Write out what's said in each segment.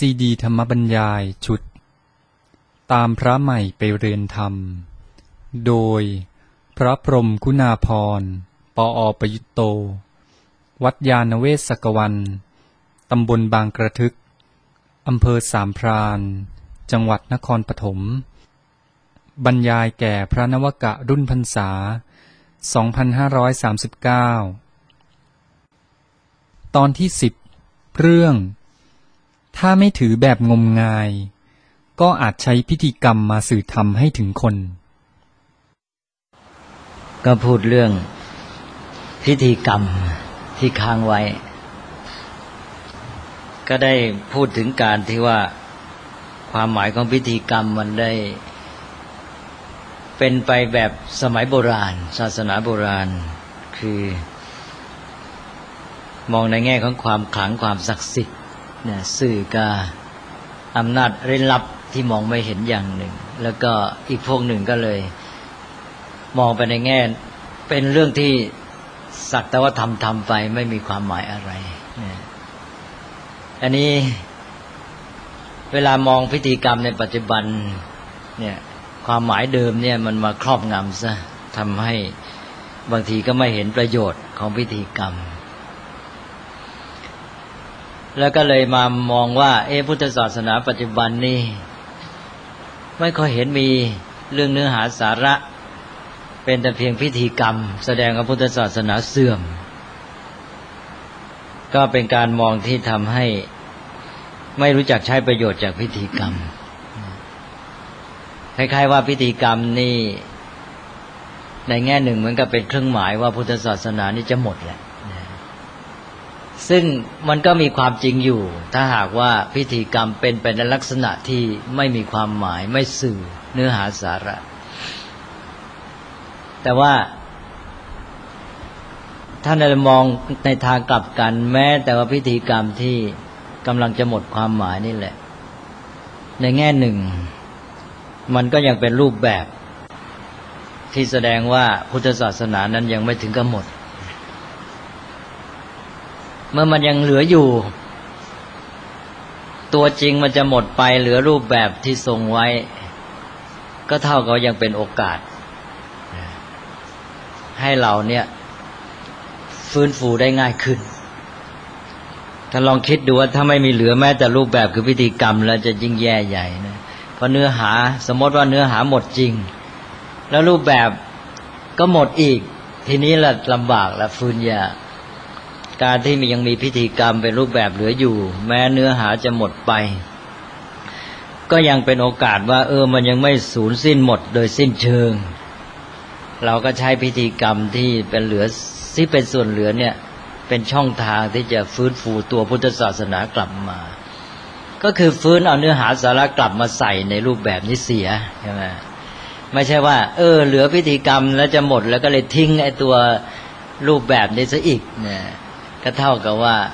ซีดีธรรมบรรยายชุดตามพระใหม่ไปเรียนธรรมโดยพระพรหมคุณาภรณ์ ปอ.ประยุตโต วัดยานเวศกวัน ตำบลบางกระทึก อำเภอสามพราน จังหวัดนครปฐม บรรยายแก่พระนวกะรุ่นพรรษา 2539 ตอนที่ 10 เรื่องถ้าไม่ถือแบบงมงายก็อาจใช้พิธีกรรมมาสื่อธรรมให้ถึงคนก็พูดเรื่องพิธีกรรมที่ค้างไว้ก็ได้พูดถึงการที่ว่าความหมายของพิธีกรรมมันได้เป็นไปแบบสมัยโบราณศาสนาโบราณคือมองในแง่ของความขลังความศักดิ์สิทธิ์เนี่ยสื่อกับอำนาจเร้นลับที่มองไม่เห็นอย่างหนึ่งแล้วก็อีกพวกหนึ่งก็เลยมองไปในแง่เป็นเรื่องที่สักแต่ว่าทำไปไม่มีความหมายอะไรเนี่ยอันนี้เวลามองพิธีกรรมในปัจจุบันเนี่ยความหมายเดิมเนี่ยมันมาครอบงำซะทำให้บางทีก็ไม่เห็นประโยชน์ของพิธีกรรมแล้วก็เลยมามองว่าพุทธศาสนาปัจจุบันนี่ไม่ค่อยเห็นมีเรื่องเนื้อหาสาระเป็นแต่เพียงพิธีกรรมแสดงว่าพุทธศาสนาเสื่อมก็เป็นการมองที่ทำให้ไม่รู้จักใช้ประโยชน์จากพิธีกรรมคล้ายๆว่าพิธีกรรมนี่ในแง่หนึ่งเหมือนกับเป็นเครื่องหมายว่าพุทธศาสนานี่จะหมดแหละซึ่งมันก็มีความจริงอยู่ถ้าหากว่าพิธีกรรมเป็นไปในลักษณะที่ไม่มีความหมายไม่สื่อเนื้อหาสาระแต่ว่าถ้าเรามองในทางกลับกันแม้แต่ว่าพิธีกรรมที่กำลังจะหมดความหมายนี่แหละในแง่หนึ่งมันก็ยังเป็นรูปแบบที่แสดงว่าพุทธศาสนานั้นยังไม่ถึงกับหมดเมื่อมันยังเหลืออยู่ตัวจริงมันจะหมดไปเหลือรูปแบบที่ทรงไว้ก็เท่ากับยังเป็นโอกาสให้เราเนี่ยฟื้นฟูได้ง่ายขึ้นถ้าลองคิดดูว่าถ้าไม่มีเหลือแม้แต่รูปแบบคือพิธีกรรมแล้วจะยิ่งแย่ใหญ่นะเพราะเนื้อหาสมมติว่าเนื้อหาหมดจริงแล้วรูปแบบก็หมดอีกทีนี้ละลำบากละฟื้นยากการที่ยังมีพิธีกรรมเป็นรูปแบบเหลืออยู่แม้เนื้อหาจะหมดไปก็ยังเป็นโอกาสว่ามันยังไม่สูญสิ้นหมดโดยสิ้นเชิงเราก็ใช้พิธีกรรมที่เป็นเหลือที่เป็นส่วนเหลือเนี่ยเป็นช่องทางที่จะฟื้นฟูตัวพุทธศาสนากลับมาก็คือฟื้นเอาเนื้อหาสาระกลับมาใส่ในรูปแบบนี้เสียใช่ไหมไม่ใช่ว่าเหลือพิธีกรรมแล้วจะหมดแล้วก็เลยทิ้งไอ้ตัวรูปแบบนี้ซะอีกเนี่ยก็เท่ากับว่า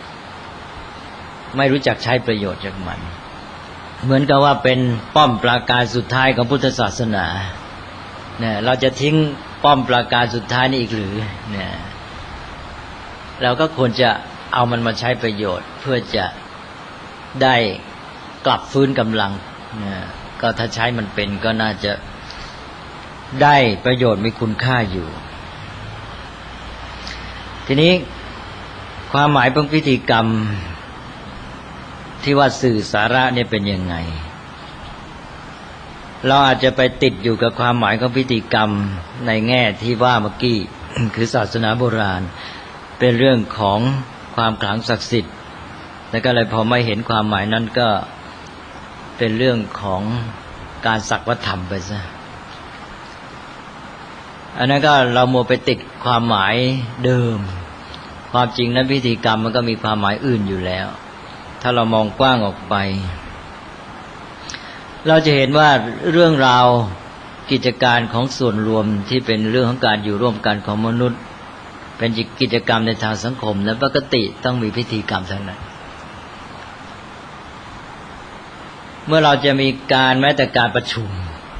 ไม่รู้จักใช้ประโยชน์จากมันเหมือนกับว่าเป็นป้อมปราการสุดท้ายของพุทธศาสนาเนี่ยเราจะทิ้งป้อมปราการสุดท้ายนี้อีกหรือเนี่ยเราก็ควรจะเอามันมาใช้ประโยชน์เพื่อจะได้กลับฟื้นกำลังเนี่ยก็ถ้าใช้มันเป็นก็น่าจะได้ประโยชน์มีคุณค่าอยู่ทีนี้ความหมายของพิธีกรรมที่ว่าสื่อสาระเนี่ยเป็นยังไงเราอาจจะไปติดอยู่กับความหมายของพิธีกรรมในแง่ที่ว่าเมื่อกี้ คือศาสนาโบราณเป็นเรื่องของความขลังศักดิ์สิทธิ์แล้วก็เลยพอไม่เห็นความหมายนั้นก็เป็นเรื่องของการสักวัฒนธรรมไปซะอันนั้นก็เรามัวไปติดความหมายเดิมความจริงนั้นพิธีกรรมมันก็มีความหมายอื่นอยู่แล้วถ้าเรามองกว้างออกไปเราจะเห็นว่าเรื่องราวกิจการของส่วนรวมที่เป็นเรื่องของการอยู่ร่วมกันของมนุษย์เป็นกิจกรรมในทางสังคมและปกติต้องมีพิธีกรรมทั้งนั้นเมื่อเราจะมีการแม้แต่การประชุม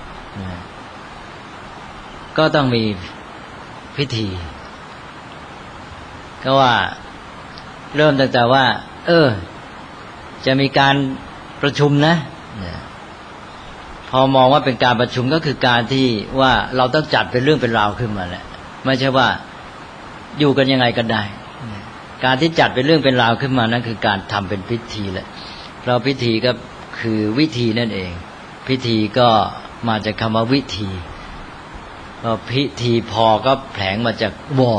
ก็ต้องมีพิธีก็ว่าเริ่มตั้งแต่ว่าจะมีการประชุมนะพอมองว่าเป็นการประชุมก็คือการที่ว่าเราต้องจัดเป็นเรื่องเป็นราวขึ้นมาแหละไม่ใช่ว่าอยู่กันยังไงก็ได้การที่จัดเป็นเรื่องเป็นราวขึ้นมานั้นคือการทำเป็นพิธีแหละเพราะพิธีก็คือวิธีนั่นเองพิธีก็มาจากคำว่าวิธีพอพิธีพอก็แผลงมาจากวอ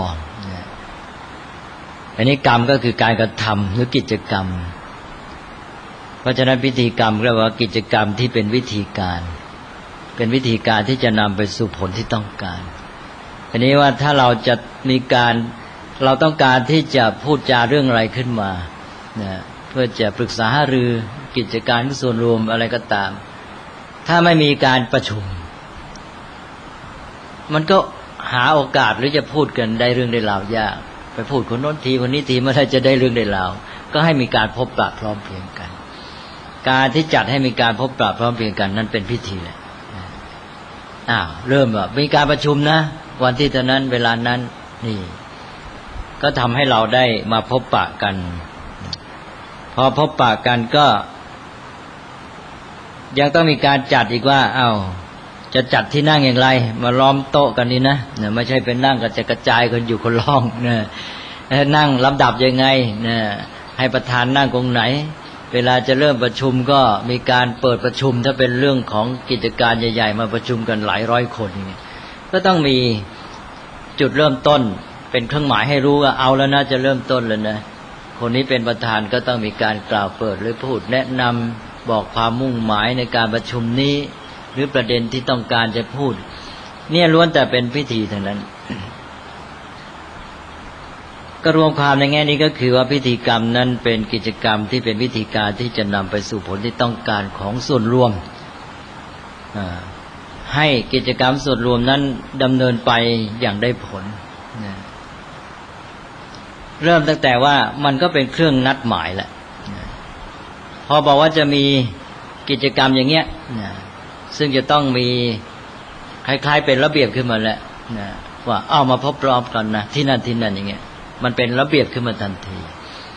อันนี้กรรมก็คือการกระทำหรือกิจกรรมเพราะฉะนั้นพิธีกรรมเรียกว่ากิจกรรมที่เป็นวิธีการเป็นวิธีการที่จะนำไปสู่ผลที่ต้องการอันนี้ว่าถ้าเราจะมีการเราต้องการที่จะพูดจาเรื่องอะไรขึ้นมาเพื่อจะปรึกษาหารือกิจการส่วนรวมอะไรก็ตามถ้าไม่มีการประชุมมันก็หาโอกาสหรือจะพูดกันได้เรื่องได้ราวยากไปพูดคนโน้นทีคนนี้ทีเมื่อไรจะได้เรื่องได้ราวก็ให้มีการพบปะพร้อมเพรียงกันการที่จัดให้มีการพบปะพร้อมเพรียงกันนั้นเป็นพิธีแหละเริ่มว่ามีการประชุมนะวันที่เท่านั้นเวลานั้นนี่ก็ทำให้เราได้มาพบปะกันพอพบปะกันก็ยังต้องมีการจัดอีกว่าจะจัดที่นั่งอย่างไรมาล้อมโต๊ะกันนี่นะไม่ใช่เป็นนั่งก็จะกระจายกันอยู่คนละห้องนั่งลำดับยังไงให้ประธานนั่งตรงไหนเวลาจะเริ่มประชุมก็มีการเปิดประชุมถ้าเป็นเรื่องของกิจการใหญ่ๆมาประชุมกันหลายร้อยคนก็ต้องมีจุดเริ่มต้นเป็นเครื่องหมายให้รู้ว่าเอาแล้วนะจะเริ่มต้นแล้วนะคนนี้เป็นประธานก็ต้องมีการกล่าวเปิดหรือพูดแนะนำบอกความมุ่งหมายในการประชุมนี้หรือประเด็นที่ต้องการจะพูดเนี่ยล้วนแต่เป็นพิธีทั้งนั้น ก็รวมความในแง่นี้ก็คือว่าพิธีกรรมนั้นเป็นกิจกรรมที่เป็นวิธีการที่จะนำไปสู่ผลที่ต้องการของส่วนรวมให้กิจกรรมส่วนรวมนั้นดำเนินไปอย่างได้ผลเริ่มตั้งแต่ว่ามันก็เป็นเครื่องนัดหมายแหละพอบอกว่าจะมีกิจกรรมอย่างเงี้ยซึ่งจะต้องมีคล้ายๆเป็นระเบียบขึ้นมาแล้วว่าเอามาพบพร้อมกันนะที่นั่นที่นั่นอย่างเงี้ยมันเป็นระเบียบขึ้นมาทันที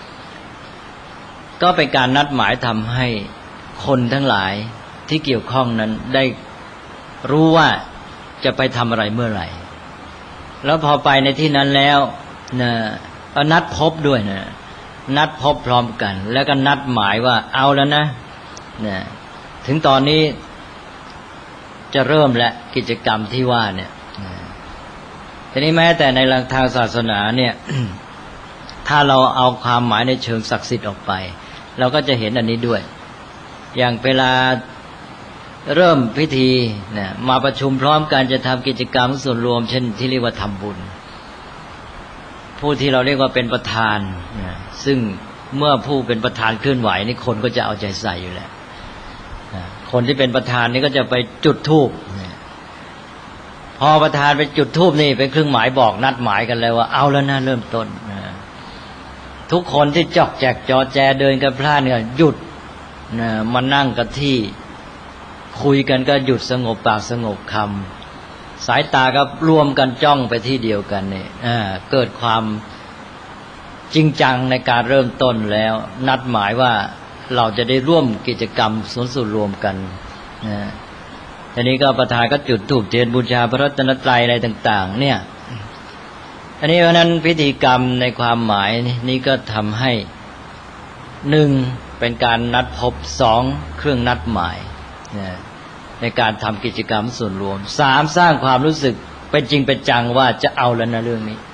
ก็เป็นการนัดหมายทำให้คนทั้งหลายที่เกี่ยวข้องนั้นได้รู้ว่าจะไปทำอะไรเมื่อไหร่แล้วพอไปในที่นั้นแล้วก็นัดพบด้วยนัดพบพร้อมกันแล้วก็นัดหมายว่าเอาแล้วนะถึงตอนนี้จะเริ่มและกิจกรรมที่ว่าเนี่ยทีนี้แม้แต่ในทางศาสนาเนี่ย ถ้าเราเอาความหมายในเชิงศักดิ์สิทธิ์ออกไปเราก็จะเห็นอันนี้ด้วยอย่างเวลาเริ่มพิธีมาประชุมพร้อมกันจะทำกิจกรรมส่วนรวมเช่นที่เรียกว่าทำบุญผู้ที่เราเรียกว่าเป็นประธานซึ่งเมื่อผู้เป็นประธานเคลื่อนไหวนี่คนก็จะเอาใจใส่อยู่แล้วคนที่เป็นประธานนี่ก็จะไปจุดธูปพอประธานไปจุดธูปนี่เป็นเครื่องหมายบอกนัดหมายกันแล้วว่าเอาแล้วนะเริ่มต้นทุกคนที่จอกแจกจอแจเดินกันพลาดเนี่ยหยุดมานั่งกันที่คุยกันก็หยุดสงบปากสงบคำสายตาก็รวมกันจ้องไปที่เดียวกันเนี่ยเกิดความจริงจังในการเริ่มต้นแล้วนัดหมายว่าเราจะได้ร่วมกิจกรรมส่วนรวมกันทีนี้ก็ประธานก็จุดธูปเทียนบูชาพระรัตนตรัยอะไรต่างๆเนี่ยอันนี้เพราะนั้นพิธีกรรมในความหมายนี้ก็ทำให้1เป็นการนัดพบ2เครื่องนัดหมายในการทำกิจกรรมส่วนรวม3สร้างความรู้สึกเป็นจริงเป็นจังว่าจะเอาแล้วนะเรื่องนี้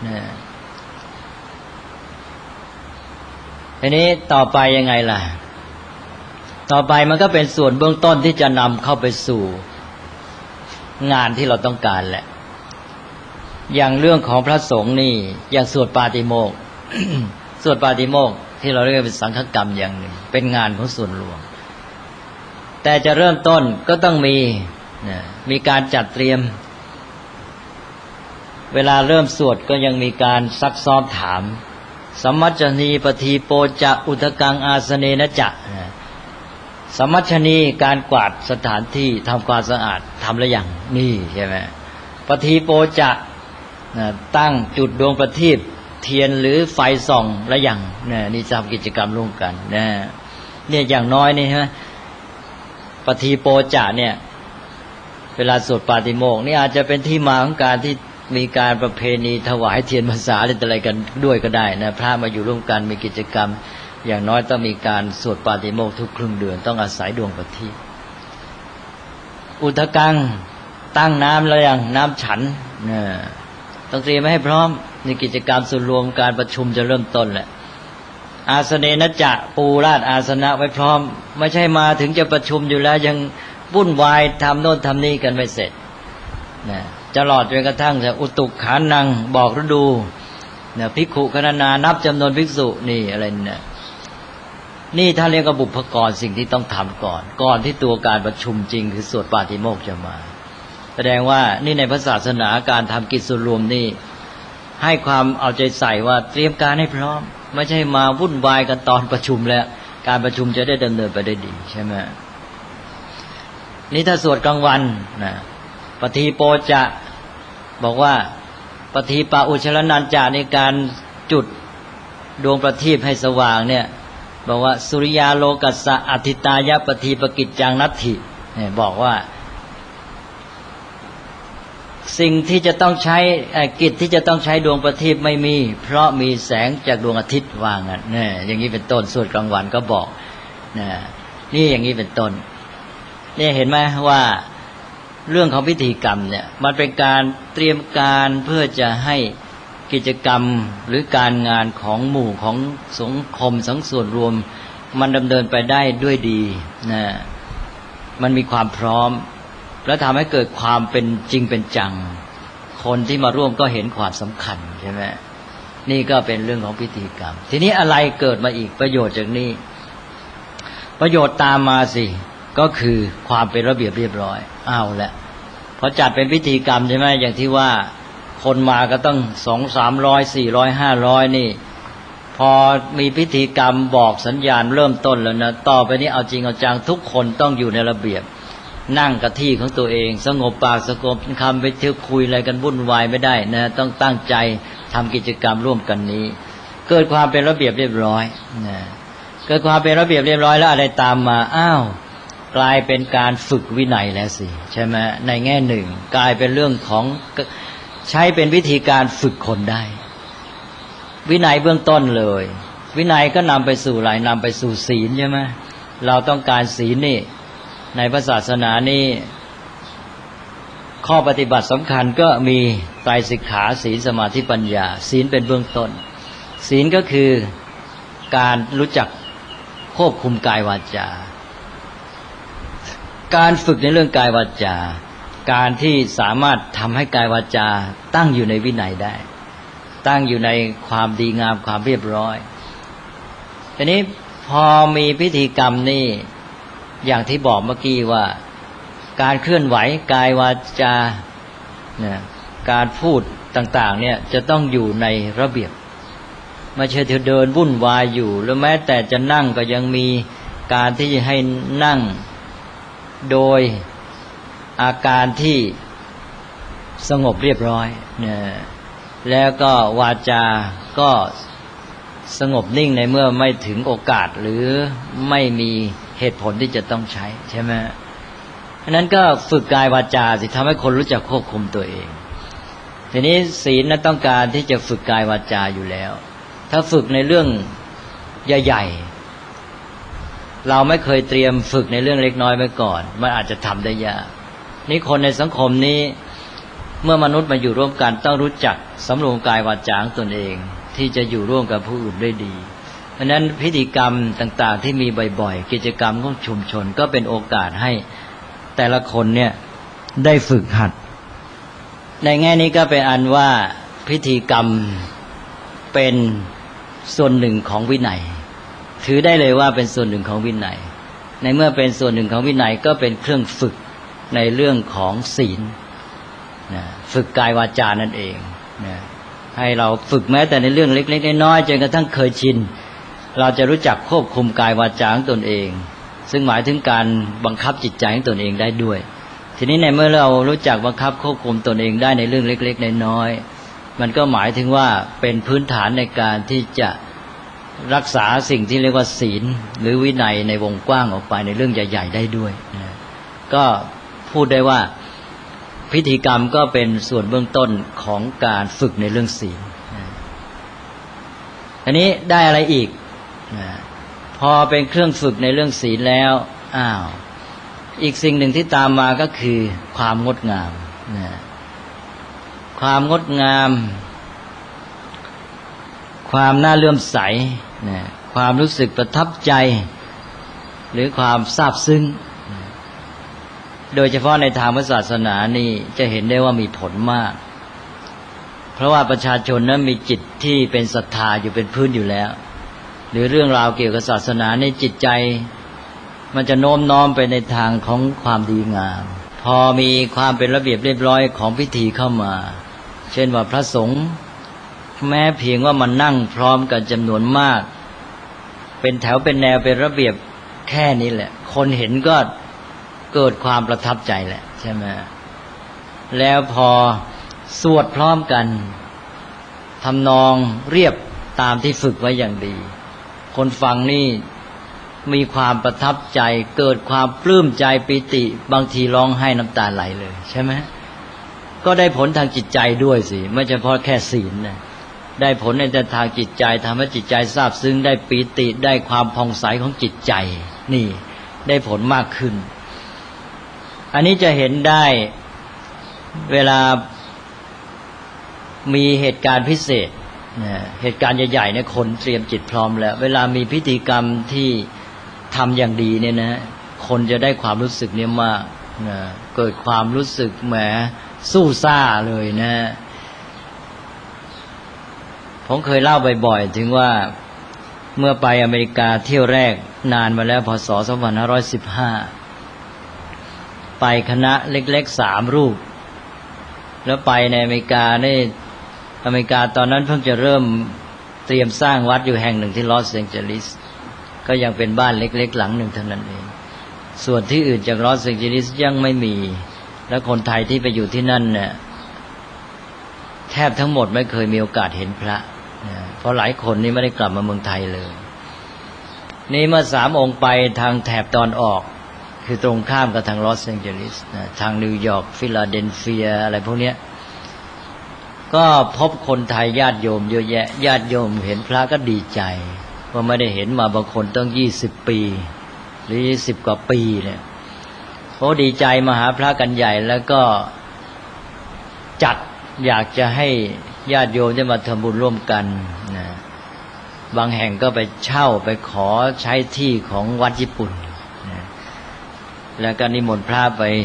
ทีนี้ต่อไปยังไงล่ะต่อไปมันก็เป็นส่วนเบื้องต้นที่จะนำเข้าไปสู่งานที่เราต้องการแหละอย่างเรื่องของพระสงฆ์นี่อย่างสวดปาติโมกข์ สวดปาติโมกข์ที่เราเรียกเป็นสังฆกรรมอย่างหนึ่งเป็นงานของส่วนรวมแต่จะเริ่มต้นก็ต้องมีการจัดเตรียมเวลาเริ่มสวดก็ยังมีการซักซ้อมถามสัมมัชนีปทีโปจะอุทกังอาสเนนะจะสัมมัชนีการกวาดสถานที่ทำความสะอาดทำแล้วอย่างนี่ใช่ไหมปทีโปจะตั้งจุดดวงประทีปเทียนหรือไฟส่องแล้วอย่างนี่ทำกิจกรรมร่วมกันเนี่ยอย่างน้อยนี่ฮะปฏิโปจาเนี่ยเวลาสวดปาติโมกข์นี่อาจจะเป็นที่มาของการที่มีการประเพณีถวายเทียนพรรษาอะไรกันด้วยก็ได้นะพระมาอยู่ร่วมกันมีกิจกรรมอย่างน้อยต้องมีการสวดปาติโมกข์ทุกครึ่งเดือนต้องอาศัยดวงประทีปอุทกังตั้งน้ำแล้วอย่างน้ำฉันเนี่ยต้องเตรียมให้พร้อมในกิจกรรมส่วนรวมการประชุมจะเริ่มต้นแหละอาสเนนะจะปูราชอาสนะไว้พร้อมไม่ใช่มาถึงจะประชุมอยู่แล้วยังวุ่นวายทำโน่นทำนี่กันไม่เสร็จนะจะหลอดจนกระทั่งจะอุตุขานังบอกฤดูเนี่ยภิกขุคณนานับจำนวนภิกษุนี่อะไรเนี่ยนี่ถ้าเรียกว่าบุพกรสิ่งที่ต้องทำก่อนที่ตัวการประชุมจริงคือสวดปาติโมกข์จะมาแสดงว่านี่ในพระศาสนาการทำกิจส่วนรวมนี่ให้ความเอาใจใส่ว่าเตรียมการให้พร้อมไม่ใช่มาวุ่นวายกันตอนประชุมแล้วการประชุมจะได้ดำเนินไปได้ดีใช่ไหมนี่ถ้าสวดกลางวันนะปฏิโปจะบอกว่าปฏิปาอุชรนันจาในการจุดดวงประทีปให้สว่างเนี่ยบอกว่าสุริยาโลกัสสะอธิตายะปฏิปกิจจังนัตถิเนี่ยบอกว่าสิ่งที่จะต้องใช้กิจที่จะต้องใช้ดวงประทีปไม่มีเพราะมีแสงจากดวงอาทิตย์ว่างั้นเนี่ยอย่างนี้เป็นต้นสวดกลางวันก็บอกนี่อย่างนี้เป็นต้นเนี่ยเห็นไหมว่าเรื่องของพิธีกรรมเนี่ยมันเป็นการเตรียมการเพื่อจะให้กิจกรรมหรือการงานของหมู่ของสังคมสังส่วนรวมมันดำเนินไปได้ด้วยดีนะมันมีความพร้อมแล้วทำให้เกิดความเป็นจริงเป็นจังคนที่มาร่วมก็เห็นความสำคัญใช่ไหมนี่ก็เป็นเรื่องของพิธีกรรมทีนี้อะไรเกิดมาอีกประโยชน์จากนี้ประโยชน์ตามมาสิก็คือความเป็นระเบียบเรียบร้อยเอาละพอจัดเป็นพิธีกรรมใช่ไหมอย่างที่ว่าคนมาก็ต้อง200-300 400-500นี่พอมีพิธีกรรมบอกสัญญาณเริ่มต้นแล้วนะต่อไปนี้เอาจริงเอาจังทุกคนต้องอยู่ในระเบียบนั่งกับที่ของตัวเองสงบปากสงบคำไปเที่ยวคุยอะไรกันวุ่นวายไม่ได้นะต้องตั้งใจทำกิจกรรมร่วมกันนี้เกิดความเป็นระเบียบเรียบร้อยนะเกิดความเป็นระเบียบเรียบร้อยแล้วอะไรตามมาอ้าวกลายเป็นการฝึกวินัยแล้วสิใช่ไหมในแง่หนึ่งกลายเป็นเรื่องของใช้เป็นวิธีการฝึกคนได้วินัยเบื้องต้นเลยวินัยก็นำไปสู่อะไรนำไปสู่ศีลใช่ไหมเราต้องการศีลนี่ในพระศาสนานี่ข้อปฏิบัติสำคัญก็มีไตรสิกขาศีลสมาธิปัญญาศีลเป็นเบื้องต้นศีลก็คือการรู้จักควบคุมกายวาจาการฝึกในเรื่องกายวาจาการที่สามารถทำให้กายวาจาตั้งอยู่ในวินัยได้ตั้งอยู่ในความดีงามความเรียบร้อยทีนี้พอมีพิธีกรรมนี่อย่างที่บอกเมื่อกี้ว่าการเคลื่อนไหวกายวาจาเนี่ยการพูดต่างๆเนี่ยจะต้องอยู่ในระเบียบไม่ใช่เดินวุ่นวายอยู่แล้วแม้แต่จะนั่งก็ยังมีการที่จะให้นั่งโดยอาการที่สงบเรียบร้อยเนี่ยแล้วก็วาจาก็สงบนิ่งในเมื่อไม่ถึงโอกาสหรือไม่มีเหตุผลที่จะต้องใช้ใช่ไหมอันนั้นก็ฝึกกายวาจาสิทำให้คนรู้จักควบคุมตัวเองทีนี้ศีลนั้นต้องการที่จะฝึกกายวาจาอยู่แล้วถ้าฝึกในเรื่องใหญ่ๆเราไม่เคยเตรียมฝึกในเรื่องเล็กน้อยไว้ก่อนมันอาจจะทำได้ยากนี่คนในสังคมนี้เมื่อมนุษย์มาอยู่ร่วมกันต้องรู้จักสำรวมกายวาจาของตนเองที่จะอยู่ร่วมกับผู้อื่นได้ดีเพราะนั้นพิธีกรรมต่างๆที่มีบ่อยๆกิจกรรมของชุมชนก็เป็นโอกาสให้แต่ละคนเนี่ยได้ฝึกหัดในแง่นี้ก็เป็นอันว่าพิธีกรรมเป็นส่วนหนึ่งของวินัยถือได้เลยว่าเป็นส่วนหนึ่งของวินัยในเมื่อเป็นส่วนหนึ่งของวินัยก็เป็นเครื่องฝึกในเรื่องของศีลนะฝึกกายวาจานั่นเองนะให้เราฝึกแม้แต่ในเรื่องเล็กๆน้อยๆจนกระทั่งเคยชินเราจะรู้จักควบคุมกายวาจาของตนเองซึ่งหมายถึงการบังคับจิตใจของตนเองได้ด้วยทีนี้ในเมื่อเรารู้จักบังคับควบคุมตนเองได้ในเรื่องเล็กๆน้อยๆมันก็หมายถึงว่าเป็นพื้นฐานในการที่จะรักษาสิ่งที่เรียกว่าศีลหรือวินัยในวงกว้างออกไปในเรื่องใหญ่ๆได้ด้วยนะก็พูดได้ว่าพิธีกรรมก็เป็นส่วนเบื้องต้นของการฝึกในเรื่องศีลนะอันนี้ได้อะไรอีกนะพอเป็นเครื่องฝึกในเรื่องศีลแล้วอีกสิ่งหนึ่งที่ตามมาก็คือความงดงามนะความงดงามความน่าเลื่อมใสนะความรู้สึกประทับใจหรือความซาบซึ้งโดยเฉพาะในทางศาสนานี่จะเห็นได้ว่ามีผลมากเพราะว่าประชาชนนั้นมีจิตที่เป็นศรัทธาอยู่เป็นพื้นอยู่แล้วหรือเรื่องราวเกี่ยวกับศาสนาในจิตใจมันจะโน้มน้อมไปในทางของความดีงามพอมีความเป็นระเบียบเรียบร้อยของพิธีเข้ามาเช่นว่าพระสงฆ์แม้เพียงว่ามันนั่งพร้อมกันจำนวนมากเป็นแถวเป็นแนวเป็นระเบียบแค่นี้แหละคนเห็นก็เกิดความประทับใจแหละใช่ไหมแล้วพอสวดพร้อมกันทำนองเรียบตามที่ฝึกไว้อย่างดีคนฟังนี่มีความประทับใจเกิดความปลื้มใจปิติบางทีร้องไห้น้ำตาไหลเลยใช่ไหมก็ได้ผลทางจิตใจด้วยสิไม่เฉพาะแค่ศีลนะได้ผลในทางจิตใจทำให้จิตใจซาบซึ้งได้ปิติได้ความผ่องใสของจิตใจนี่ได้ผลมากขึ้นอันนี้จะเห็นได้เวลามีเหตุการณ์พิเศษเหตุการณ์ใหญ่ๆเนี่ยคนเตรียมจิตพร้อมแล้วเวลามีพิธีกรรมที่ทำอย่างดีเนี่ยนะคนจะได้ความรู้สึกเนี่ยมากนะเกิดความรู้สึกแหมสู้ซ่าเลยนะผมเคยเล่าบ่อยๆถึงว่าเมื่อไปอเมริกาเที่ยวแรกนานมาแล้วพศ2515ไปคณะเล็กๆ3 รูปแล้วไปในอเมริกานี่อเมริกาตอนนั้นเพิ่งจะเริ่มเตรียมสร้างวัดอยู่แห่งหนึ่งที่ลอสแองเจลิสก็ยังเป็นบ้านเล็กๆหลังหนึ่งเท่านั้นเองส่วนที่อื่นจากลอสแองเจลิสยังไม่มีและคนไทยที่ไปอยู่ที่นั่นเนี่ยแทบทั้งหมดไม่เคยมีโอกาสเห็นพระเพราะหลายคนนี่ไม่ได้กลับมาเมืองไทยเลยนี่เมื่อ3 องค์ไปทางแถบตอนออกคือตรงข้ามกับทางลอสแองเจลิสทางนิวยอร์กฟิลาเดลเฟียอะไรพวกเนี้ยก็พบคนไทยญาติโยมเยอะแยะญาติโยมเห็นพระก็ดีใจว่าไม่ได้เห็นมาบางคนต้อง20 ปีหรือ10 กว่าปีเนี่ยเขาดีใจมาหาพระกันใหญ่แล้วก็จัดอยากจะให้ญาติโยมได้มาทำบุญร่วมกันนะบางแห่งก็ไปเช่าไปขอใช้ที่ของวัดญี่ปุ่นนะแล้วก็นิมนต์พระไป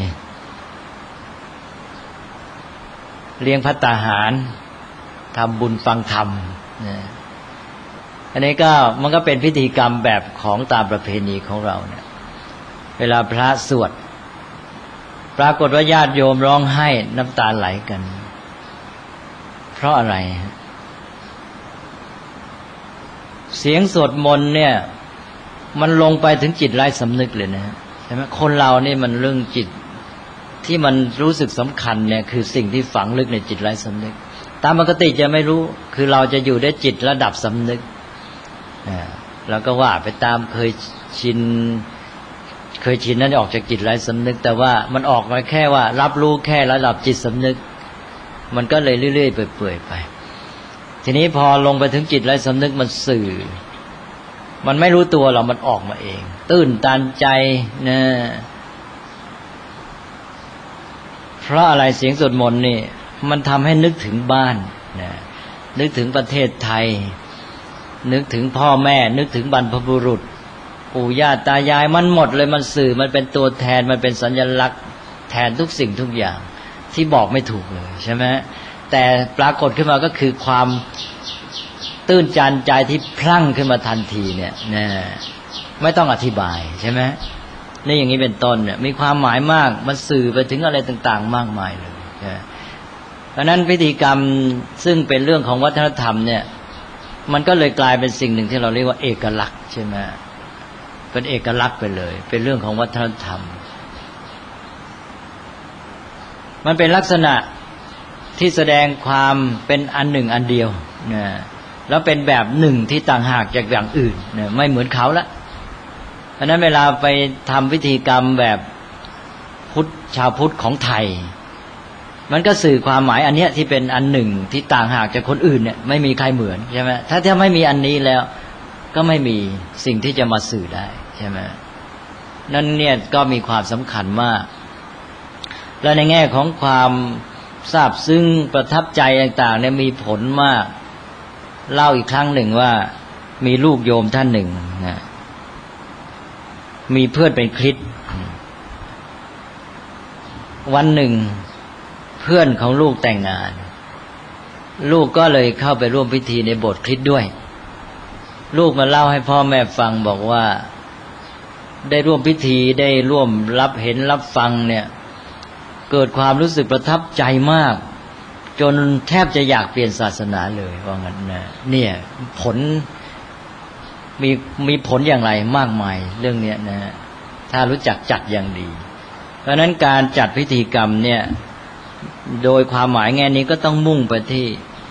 เลี้ยงภัตตาหารทำบุญฟังธรรมนะอันนี้ก็มันก็เป็นพิธีกรรมแบบของตามประเพณีของเราเนี่ยเวลาพระสวดปรากฏว่าญาติโยมร้องไห้น้ำตาไหลกันเพราะอะไรเสียงสวดมนต์เนี่ยมันลงไปถึงจิตไร้สำนึกเลยนะใช่ไหมคนเรานี่มันเรื่องจิตที่มันรู้สึกสำคัญเนี่ยคือสิ่งที่ฝังลึกในจิตไร้สำนึกตามปกติจะไม่รู้คือเราจะอยู่ได้จิตระดับสำนึกแล้วก็ว่าไปตามเคยชินนั้นออกจากจิตไร้สำนึกแต่ว่ามันออกมาแค่ว่ารับรู้แค่ระดับจิตสำนึกมันก็เลยเรื่อยๆเปื่อยๆไปทีนี้พอลงไปถึงจิตไร้สำนึกมันสื่อมันไม่รู้ตัวเรามันออกมาเองตื้นตันใจนะเพราะอะไรเสียงสวดมนต์นี่มันทำให้นึกถึงบ้านนะนึกถึงประเทศไทยนึกถึงพ่อแม่นึกถึงบรรพบุรุษปู่ย่าตายายมันหมดเลยมันสื่อมันเป็นตัวแทนมันเป็นสัญลักษณ์แทนทุกสิ่งทุกอย่างที่บอกไม่ถูกเลยใช่ไหมแต่ปรากฏขึ้นมาก็คือความตื้นตันใจที่พลั่งขึ้นมาทันทีเนี่ยนะไม่ต้องอธิบายใช่ไหมนี่อย่างนี้เป็นต้นเนี่ยมีความหมายมากมันสื่อไปถึงอะไรต่างๆมากมายเลยเพราะนั้นพิธีกรรมซึ่งเป็นเรื่องของวัฒนธรรมเนี่ยมันก็เลยกลายเป็นสิ่งหนึ่งที่เราเรียกว่าเอกลักษณ์ใช่ไหมเป็นเอกลักษณ์ไปเลยเป็นเรื่องของวัฒนธรรมมันเป็นลักษณะที่แสดงความเป็นอันหนึ่งอันเดียวนะแล้วเป็นแบบหนึ่งที่ต่างหากจากอย่างอื่นเนี่ยไม่เหมือนเขาละเพราะนั้นเวลาไปทำพิธีกรรมแบบพุทธชาวพุทธของไทยมันก็สื่อความหมายอันเนี้ยที่เป็นอันหนึ่งที่ต่างหากจากคนอื่นเนี่ยไม่มีใครเหมือนใช่ไหมถ้าไม่มีอันนี้แล้วก็ไม่มีสิ่งที่จะมาสื่อได้ใช่ไหมนั่นเนี่ยก็มีความสำคัญมากและในแง่ของความซาบซึ้งประทับใจต่างๆเนี่ยมีผลมากเล่าอีกครั้งหนึ่งว่ามีลูกโยมท่านหนึ่งนะมีเพื่อนเป็นคริสต์วันหนึ่งเพื่อนของลูกแต่งงานลูกก็เลยเข้าไปร่วมพิธีในโบสถ์คริสต์ด้วยลูกมาเล่าให้พ่อแม่ฟังบอกว่าได้ร่วมพิธีได้ร่วมรับเห็นรับฟังเนี่ยเกิดความรู้สึกประทับใจมากจนแทบจะอยากเปลี่ยนศาสนาเลยว่างั้นนะเนี่ยผลมีผลอย่างไรมากมายเรื่องนี้นะถ้ารู้จักจัดอย่างดีเพราะฉะนั้นการจัดพิธีกรรมเนี่ยโดยความหมายแง่นี้ก็ต้องมุ่งไปที่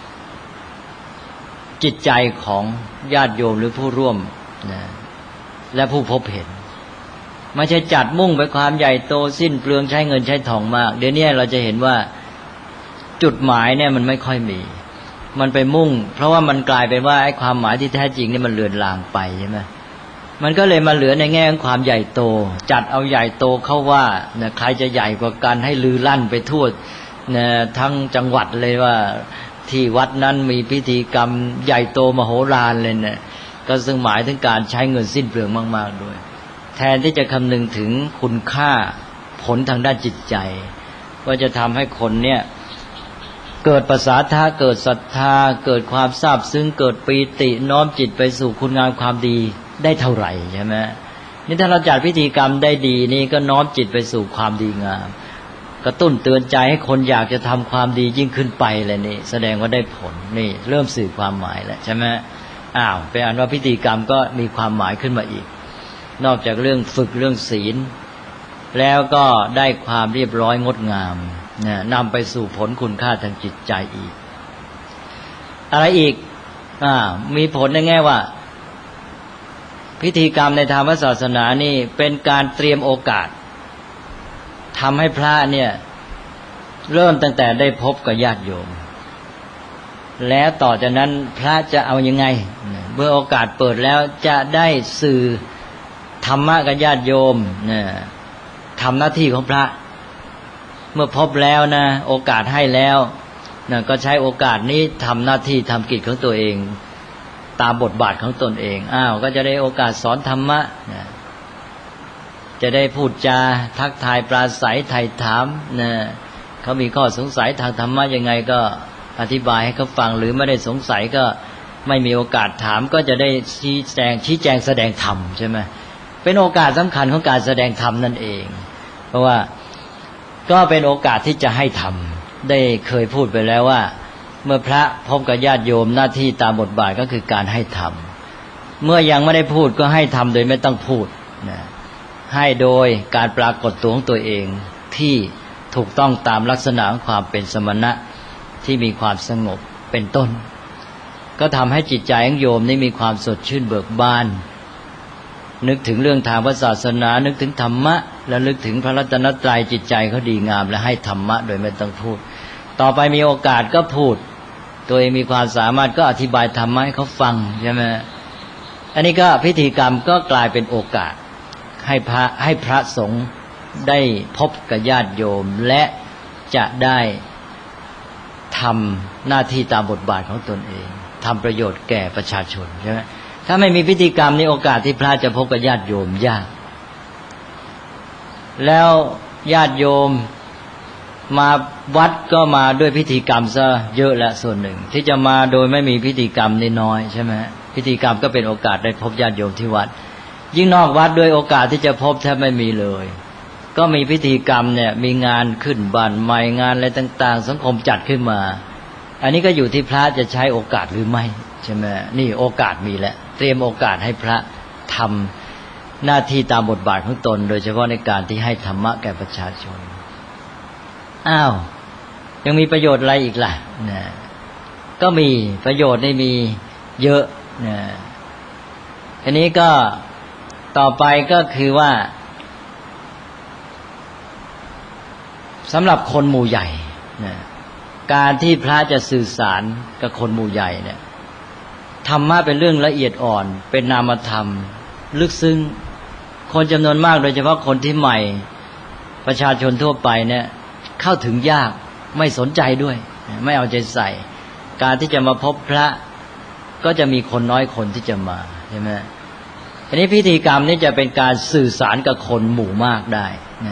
จิตใจของญาติโยมหรือผู้ร่วมนะและผู้พบเห็นไม่ใช่จัดมุ่งไปความใหญ่โตสิ้นเปลืองใช้เงินใช้ทองมากเดี๋ยวนี้เราจะเห็นว่าจุดหมายเนี่ยมันไม่ค่อยมีมันไปมุ่งเพราะว่ามันกลายเป็นว่าไอ้ความหมายที่แท้จริงนี่มันเลือนลางไปใช่ไหมมันก็เลยมาเหลือในแง่ของความใหญ่โตจัดเอาใหญ่โตเข้าว่าเนี่ยใครจะใหญ่กว่ากันให้ลือลั่นไปทั่วเนี่ยทั้งจังหวัดเลยว่าที่วัดนั้นมีพิธีกรรมใหญ่โตมโหฬารเลยเนี่ยก็ซึ่งหมายถึงการใช้เงินสิ้นเปลืองมากๆด้วยแทนที่จะคำนึงถึงคุณค่าผลทางด้านจิตใจว่าจะทำให้คนเนี่ยเกิดประสาทะเกิดศรัทธาเกิดความซาบซึ้งเกิดปีติน้อมจิตไปสู่คุณงามความดีได้เท่าไหร่ใช่ไหมนี่ถ้าเราจัดพิธีกรรมได้ดีนี่ก็น้อมจิตไปสู่ความดีงามกระตุ้นเตือนใจให้คนอยากจะทำความดียิ่งขึ้นไปเลยนี่แสดงว่าได้ผลนี่เริ่มสื่อความหมายแล้วใช่ไหมเป็นอันว่าพิธีกรรมก็มีความหมายขึ้นมาอีกนอกจากเรื่องฝึกเรื่องศีลแล้วก็ได้ความเรียบร้อยงดงามนำไปสู่ผลคุณค่าทางจิตใจอีกอะไรอีกมีผลในแง่ว่าพิธีกรรมในทางศาสนานี่เป็นการเตรียมโอกาสทำให้พระเนี่ยเริ่มตั้งแต่ได้พบกับญาติโยมแล้วต่อจากนั้นพระจะเอายังไงเมื่อโอกาสเปิดแล้วจะได้สื่อธรรมะกับญาติโยมทำหน้าที่ของพระเมื่อพบแล้วนะโอกาสให้แล้วก็ใช้โอกาสนี้ทำหน้าที่ทำกิจของตัวเองตามบทบาทของตนเองก็จะได้โอกาสสอนธรรมะจะได้พูดจาทักทายปราศัยไถ่ถามเขามีข้อสงสัยทางธรรมะยังไงก็อธิบายให้เขาฟังหรือไม่ได้สงสัยก็ไม่มีโอกาสถามก็จะได้ชี้แจงแสดงธรรมใช่ไหมเป็นโอกาสสำคัญของการแสดงธรรมนั่นเองเพราะว่าก็เป็นโอกาสที่จะให้ธรรมได้เคยพูดไปแล้วว่าเมื่อพระพบกับญาติโยมหน้าที่ตามบทบาทก็คือการให้ธรรมเมื่อยังไม่ได้พูดก็ให้ธรรมโดยไม่ต้องพูดให้โดยการปรากฏตัวของตัวเองที่ถูกต้องตามลักษณะของความเป็นสมณะที่มีความสงบเป็นต้นก็ทำให้จิตใจของโยมนี่มีความสดชื่นเบิกบานนึกถึงเรื่องทางศาสนานึกถึงธรรมะและนึกถึงพระรัตนตรัยจิตใจเขาดีงามและให้ธรรมะโดยไม่ต้องพูดต่อไปมีโอกาสก็พูดตัวเองมีความสามารถก็อธิบายธรรมะให้เขาฟังใช่ไหมอันนี้ก็พิธีกรรมก็กลายเป็นโอกาสให้พระสงฆ์ได้พบกับญาติโยมและจะได้ทำหน้าที่ตามบทบาทของตนเองทำประโยชน์แก่ประชาชนใช่ไหมถ้าไม่มีพิธีกรรมนี้โอกาสที่พระจะพบกับญาติโยมยากแล้วญาติโยมมาวัดก็มาด้วยพิธีกรรมซะเยอะและส่วนหนึ่งที่จะมาโดยไม่มีพิธีกรรมนี่น้อยใช่ไหมพิธีกรรมก็เป็นโอกาสได้พบญาติโยมที่วัดยิ่งนอกวัดด้วยโอกาสที่จะพบแทบไม่มีเลยก็มีพิธีกรรมเนี่ยมีงานขึ้นบ้านใหม่งานอะไรต่างๆสังคมจัดขึ้นมาอันนี้ก็อยู่ที่พระจะใช้โอกาสหรือไม่ใช่ไหมนี่โอกาสมีแล้วเตรียมโอกาสให้พระทำหน้าที่ตามบทบาทของตนโดยเฉพาะในการที่ให้ธรรมะแก่ประชาชนยังมีประโยชน์อะไรอีกล่ะก็มีประโยชน์นี่มีเยอะนะทีนี้ก็ต่อไปก็คือว่าสำหรับคนหมู่ใหญ่นะการที่พระจะสื่อสารกับคนหมู่ใหญ่เนี่ยธรรมะเป็นเรื่องละเอียดอ่อนเป็นนามธรรมลึกซึ้งคนจำนวนมากโดยเฉพาะคนที่ใหม่ประชาชนทั่วไปเนี่ยเข้าถึงยากไม่สนใจด้วยไม่เอาใจใส่การที่จะมาพบพระก็จะมีคนน้อยคนที่จะมาใช่ไหมอันนี้พิธีกรรมนี้จะเป็นการสื่อสารกับคนหมู่มากได้นะ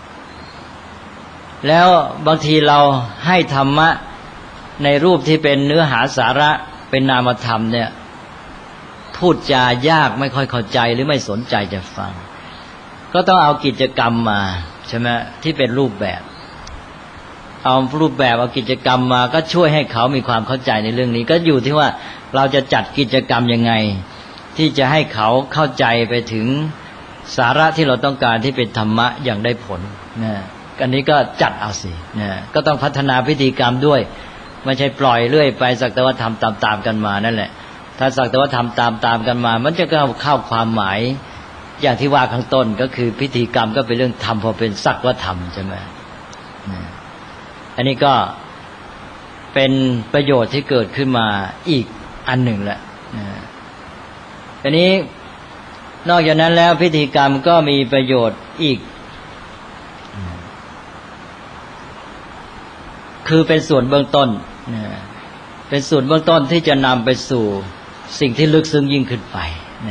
แล้วบางทีเราให้ธรรมะในรูปที่เป็นเนื้อหาสาระเป็นนามธรรมเนี่ยพูดจายากไม่ค่อยเข้าใจหรือไม่สนใจจะฟังก็ต้องเอากิจกรรมมาใช่ไหมที่เป็นรูปแบบเอารูปแบบเอากิจกรรมมาก็ช่วยให้เขามีความเข้าใจในเรื่องนี้ก็อยู่ที่ว่าเราจะจัดกิจกรรมยังไงที่จะให้เขาเข้าใจไปถึงสาระที่เราต้องการที่เป็นธรรมะอย่างได้ผลนะอันนี้ก็จัดเอาสินะก็ต้องพัฒนาพิธีกรรมด้วยไม่ใช่ปล่อยเรื่อยไปสักแต่ว่าทำตามๆกันมานั่นแหละถ้าสักแต่ว่าทำตามๆกันมามันจะเข้าความหมายอย่างที่ว่าข้างต้นก็คือพิธีกรรมก็เป็นเรื่องทำพอเป็นสักว่าทำใช่ไหมอันนี้ก็เป็นประโยชน์ที่เกิดขึ้นมาอีกอันหนึ่งแหละอันนี้นอกจากนั้นแล้วพิธีกรรมก็มีประโยชน์อีกคือเป็นส่วนเบื้องต้นเป็นส่วนเบื้องต้นที่จะนำไปสู่สิ่งที่ลึกซึ้งยิ่งขึ้นไป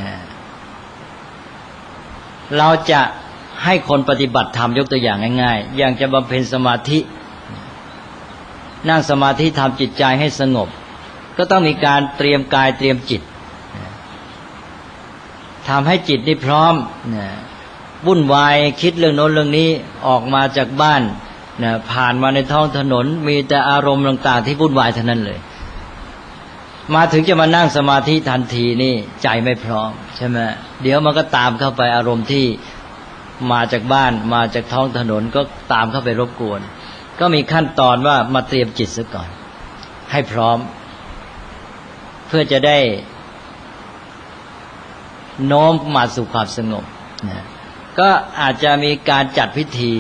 เราจะให้คนปฏิบัติธรรมยกตัวอย่างง่ายๆอย่างจะบำเพ็ญสมาธินั่งสมาธิทำจิตใจให้สงบก็ต้องมีการเตรียมกายเตรียมจิตทำให้จิตนี่พร้อมวุ่นวายคิดเรื่องโน้นเรื่องนี้ออกมาจากบ้านผ่านมาในท้องถนนมีแต่อารมณ์ต่างๆที่วุ่นวายเท่านั้นเลยมาถึงจะมานั่งสมาธิทันทีนี่ใจไม่พร้อมใช่ไหมเดี๋ยวมันก็ตามเข้าไปอารมณ์ที่มาจากบ้านมาจากท้องถนนก็ตามเข้าไปรบกวนก็มีขั้นตอนว่ามาเตรียมจิตซะก่อนให้พร้อมเพื่อจะได้โน้มมาสู่ความสงบก็อาจจะมีการจัดพิธี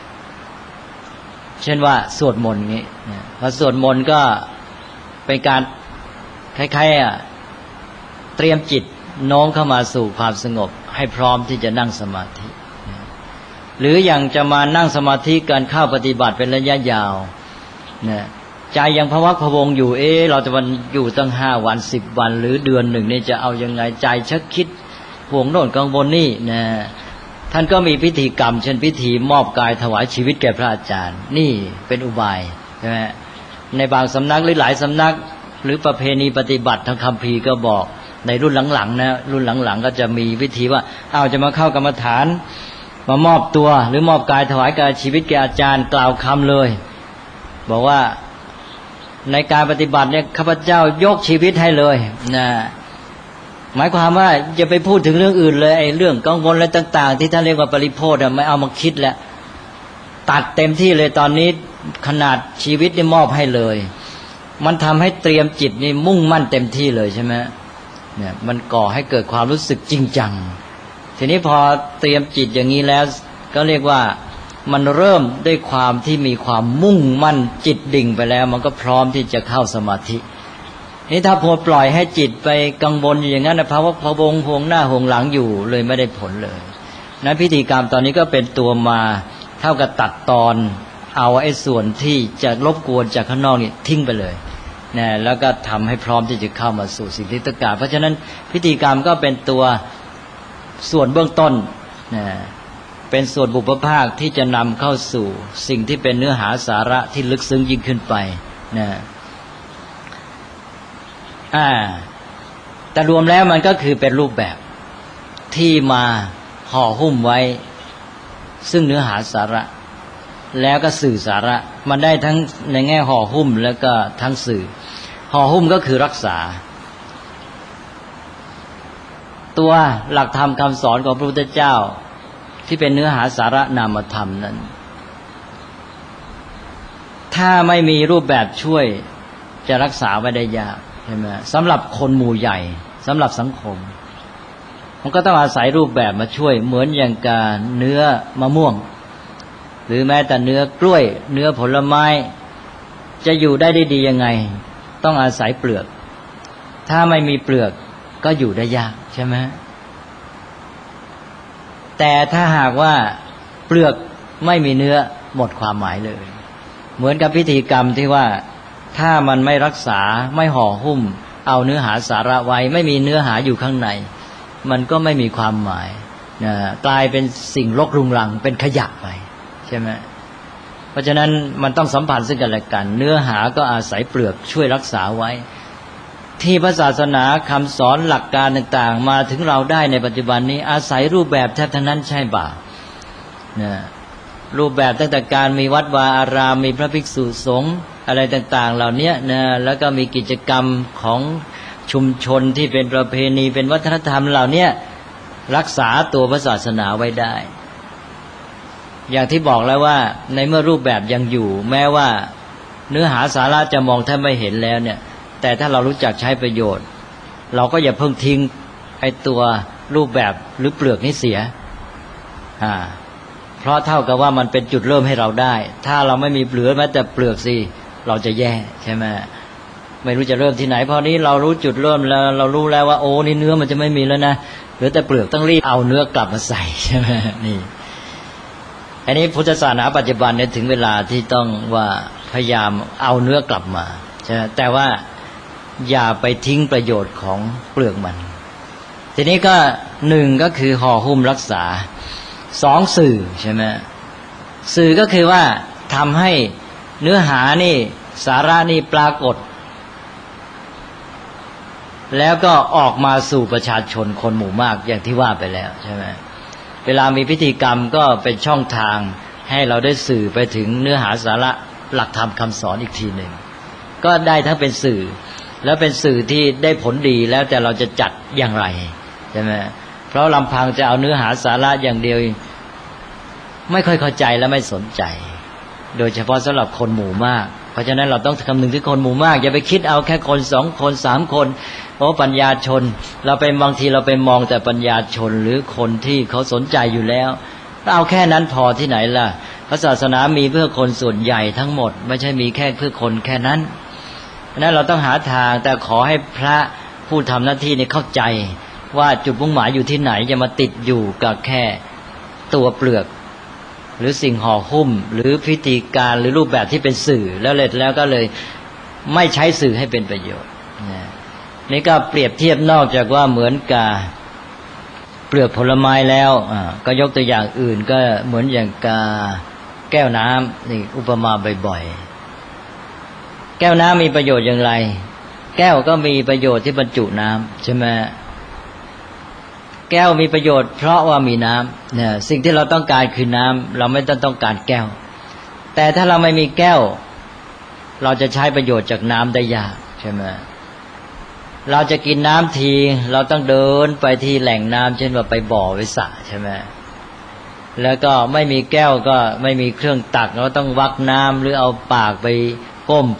เช่นว่าสวดมนต์นี้พอสวดมนต์ก็เป็นการคล้ายๆเตรียมจิตโน้มเข้ามาสู่ความสงบให้พร้อมที่จะนั่งสมาธิหรืออย่างจะมานั่งสมาธิการเข้าปฏิบัติเป็นระยะยาวใจยังพะวักพะวงอยู่เราจะวันอยู่ตั้ง5 วัน10 วันหรือเดือนหนึ่งนี่จะเอายังไงใจชักคิดห่วงโน่นกังวลนี่นะท่านก็มีพิธีกรรมเช่นพิธีมอบกายถวายชีวิตแก่พระอาจารย์นี่เป็นอุบายใช่ไหมในบางสำนักหรือหลายสำนักหรือประเพณีปฏิบัติทางคัมภีร์ก็บอกในรุ่นหลังๆนะรุ่นหลังๆก็จะมีวิธีว่าจะมาเข้ากรรมฐานมามอบตัวหรือมอบกายถวายกายชีวิตแก่อาจารย์กล่าวคำเลยบอกว่าในการปฏิบัติเนี่ยข้าพเจ้ายกชีวิตให้เลยนะหมายความว่าจะไปพูดถึงเรื่องอื่นเลยไอ้เรื่องกังวลอะไรต่างๆที่ท่านเรียกว่าปริโภทไม่เอามาคิดแล้วตัดเต็มที่เลยตอนนี้ขนาดชีวิตนี่มอบให้เลยมันทำให้เตรียมจิตนี่มุ่งมั่นเต็มที่เลยใช่ไหมเนี่ยมันก่อให้เกิดความรู้สึกจริงจังทีนี้พอเตรียมจิตอย่างนี้แล้วก็เรียกว่ามันเริ่มด้วยความที่มีความมุ่งมั่นจิตดิ่งไปแล้วมันก็พร้อมที่จะเข้าสมาธินี่ถ้าพอปล่อยให้จิตไปกังวลอยู่อย่างนั้นนะภาวะพะวงห่วงหน้าห่วงหลังอยู่เลยไม่ได้ผลเลยนั้นพิธีกรรมตอนนี้ก็เป็นตัวมาเท่ากับตัดตอนเอาไอ้ส่วนที่จะรบกวนจากข้างนอกนี่ทิ้งไปเลยนะแล้วก็ทำให้พร้อมที่จะเข้ามาสู่สิ่งที่ต้องการเพราะฉะนั้นพิธีกรรมก็เป็นตัวส่วนเบื้องต้นนะเป็นส่วนบุพภาคที่จะนำเข้าสู่สิ่งที่เป็นเนื้อหาสาระที่ลึกซึ้งยิ่งขึ้นไปนะแต่รวมแล้วมันก็คือเป็นรูปแบบที่มาห่อหุ้มไว้ซึ่งเนื้อหาสาระแล้วก็สื่อสาระมันได้ทั้งในแง่ห่อหุ้มแล้วก็ทั้งสื่อห่อหุ้มก็คือรักษาตัวหลักธรรมคำสอนของพระพุทธเจ้าที่เป็นเนื้อหาสาระนามธรรมนั้นถ้าไม่มีรูปแบบช่วยจะรักษาไว้ได้ยากใช่ไหมสำหรับคนหมู่ใหญ่สำหรับสังคมมันก็ต้องอาศัยรูปแบบมาช่วยเหมือนอย่างการเนื้อมะม่วงหรือแม้แต่เนื้อกล้วยเนื้อผลไม้จะอยู่ได้ดียังไงต้องอาศัยเปลือกถ้าไม่มีเปลือกก็อยู่ได้ยากใช่ไหมแต่ถ้าหากว่าเปลือกไม่มีเนื้อหมดความหมายเลยเหมือนกับพิธีกรรมที่ว่าถ้ามันไม่รักษาไม่ห่อหุ้มเอาเนื้อหาสาระไว้ไม่มีเนื้อหาอยู่ข้างในมันก็ไม่มีความหมายนะกลายเป็นสิ่งรกรุงรังเป็นขยะไปใช่ไหมเพราะฉะนั้นมันต้องสัมพันธ์ซึ่งกันและกันเนื้อหาก็อาศัยเปลือกช่วยรักษาไว้ที่พระศาสนาคำสอนหลักการต่างๆมาถึงเราได้ในปัจจุบันนี้อาศัยรูปแบบแทบทั้งนั้นใช่ป่ะนะรูปแบบตั้งแต่การมีวัดวาอารามมีพระภิกษุสงฆ์อะไรต่างๆเหล่านี้นะแล้วก็มีกิจกรรมของชุมชนที่เป็นประเพณีเป็นวัฒนธรรมเหล่านี้รักษาตัวพระศาสนาไว้ได้อย่างที่บอกแล้วว่าในเมื่อรูปแบบยังอยู่แม้ว่าเนื้อหาสาระจะมองแทบไม่เห็นแล้วเนี่ยแต่ถ้าเรารู้จักใช้ประโยชน์เราก็อย่าเพิ่งทิ้งไอ้ตัวรูปแบบหรือเปลือกนี้เสียเพราะเท่ากับว่ามันเป็นจุดเริ่มให้เราได้ถ้าเราไม่มีเปลือกแม้แต่เปลือกสิเราจะแย่ใช่ไหมไม่รู้จะเริ่มที่ไหนพอนี้เรารู้จุดเริ่มแล้วเรารู้แล้วว่าโอ้นี่เนื้อมันจะไม่มีแล้วนะเหลือแต่เปลือกต้องรีบเอาเนื้อกลับมาใส่ใช่ไหมนี่อันนี้พุทธศาสนาปัจจุบันเนี่ยถึงเวลาที่ต้องว่าพยายามเอาเนื้อกลับมาใช่ไหมแต่ว่าอย่าไปทิ้งประโยชน์ของเปลือกมันทีนี้ก็หนึ่งก็คือห่อหุ้มรักษาสองสื่อใช่ไหมสื่อก็คือว่าทำให้เนื้อหานี่สาระนี่ปรากฏแล้วก็ออกมาสู่ประชาชนคนหมู่มากอย่างที่ว่าไปแล้วใช่ไหมเวลามีพิธีกรรมก็เป็นช่องทางให้เราได้สื่อไปถึงเนื้อหาสาระหลักธรรมคำสอนอีกทีหนึ่งก็ได้ทั้งเป็นสื่อแล้วเป็นสื่อที่ได้ผลดีแล้วแต่เราจะจัดอย่างไรใช่ไหมเพราะลำพังจะเอาเนื้อหาสาระอย่างเดียวไม่ค่อยเข้าใจและไม่สนใจโดยเฉพาะสำหรับคนหมู่มากเพราะฉะนั้นเราต้องคำนึงถึงคนหมู่มากอย่าไปคิดเอาแค่คนสองคนสามคนเพราะปัญญาชนเราไปบางทีเราไปมองแต่ปัญญาชนหรือคนที่เขาสนใจอยู่แล้วเอาแค่นั้นพอที่ไหนล่ะพระศาสนามีเพื่อคนส่วนใหญ่ทั้งหมดไม่ใช่มีแค่เพื่อคนแค่นั้นนั้นเราต้องหาทางแต่ขอให้พระผู้ทำหน้าที่นี้เข้าใจว่าจุดมุ่งหมายอยู่ที่ไหนจะมาติดอยู่กับแค่ตัวเปลือกหรือสิ่งห่อหุ้มหรือพิธีการหรือรูปแบบที่เป็นสื่อแล้วก็เลยไม่ใช้สื่อให้เป็นประโยชน์นี่ก็เปรียบเทียบนอกจากว่าเหมือนกับเปลือกผลไม้แล้วก็ยกตัวอย่างอื่นก็เหมือนอย่างกาแก้วน้ำนี่อุปมาบ่อยๆแก้วน้ำมีประโยชน์อย่างไรแก้วก็มีประโยชน์ที่บรรจุน้ำใช่ไหมแก้วมีประโยชน์เพราะว่ามีน้ำเนี่ยสิ่งที่เราต้องการคือน้ำเราไม่ต้องการแก้วแต่ถ้าเราไม่มีแก้วเราจะใช้ประโยชน์จากน้ำได้ยากใช่ไหมเราจะกินน้ำทีเราต้องเดินไปที่แหล่งน้ำเช่นว่าไปบ่อไปสระใช่ไหมแล้วก็ไม่มีแก้วก็ไม่มีเครื่องตักเราต้องวักน้ำหรือเอาปากไปก้มไป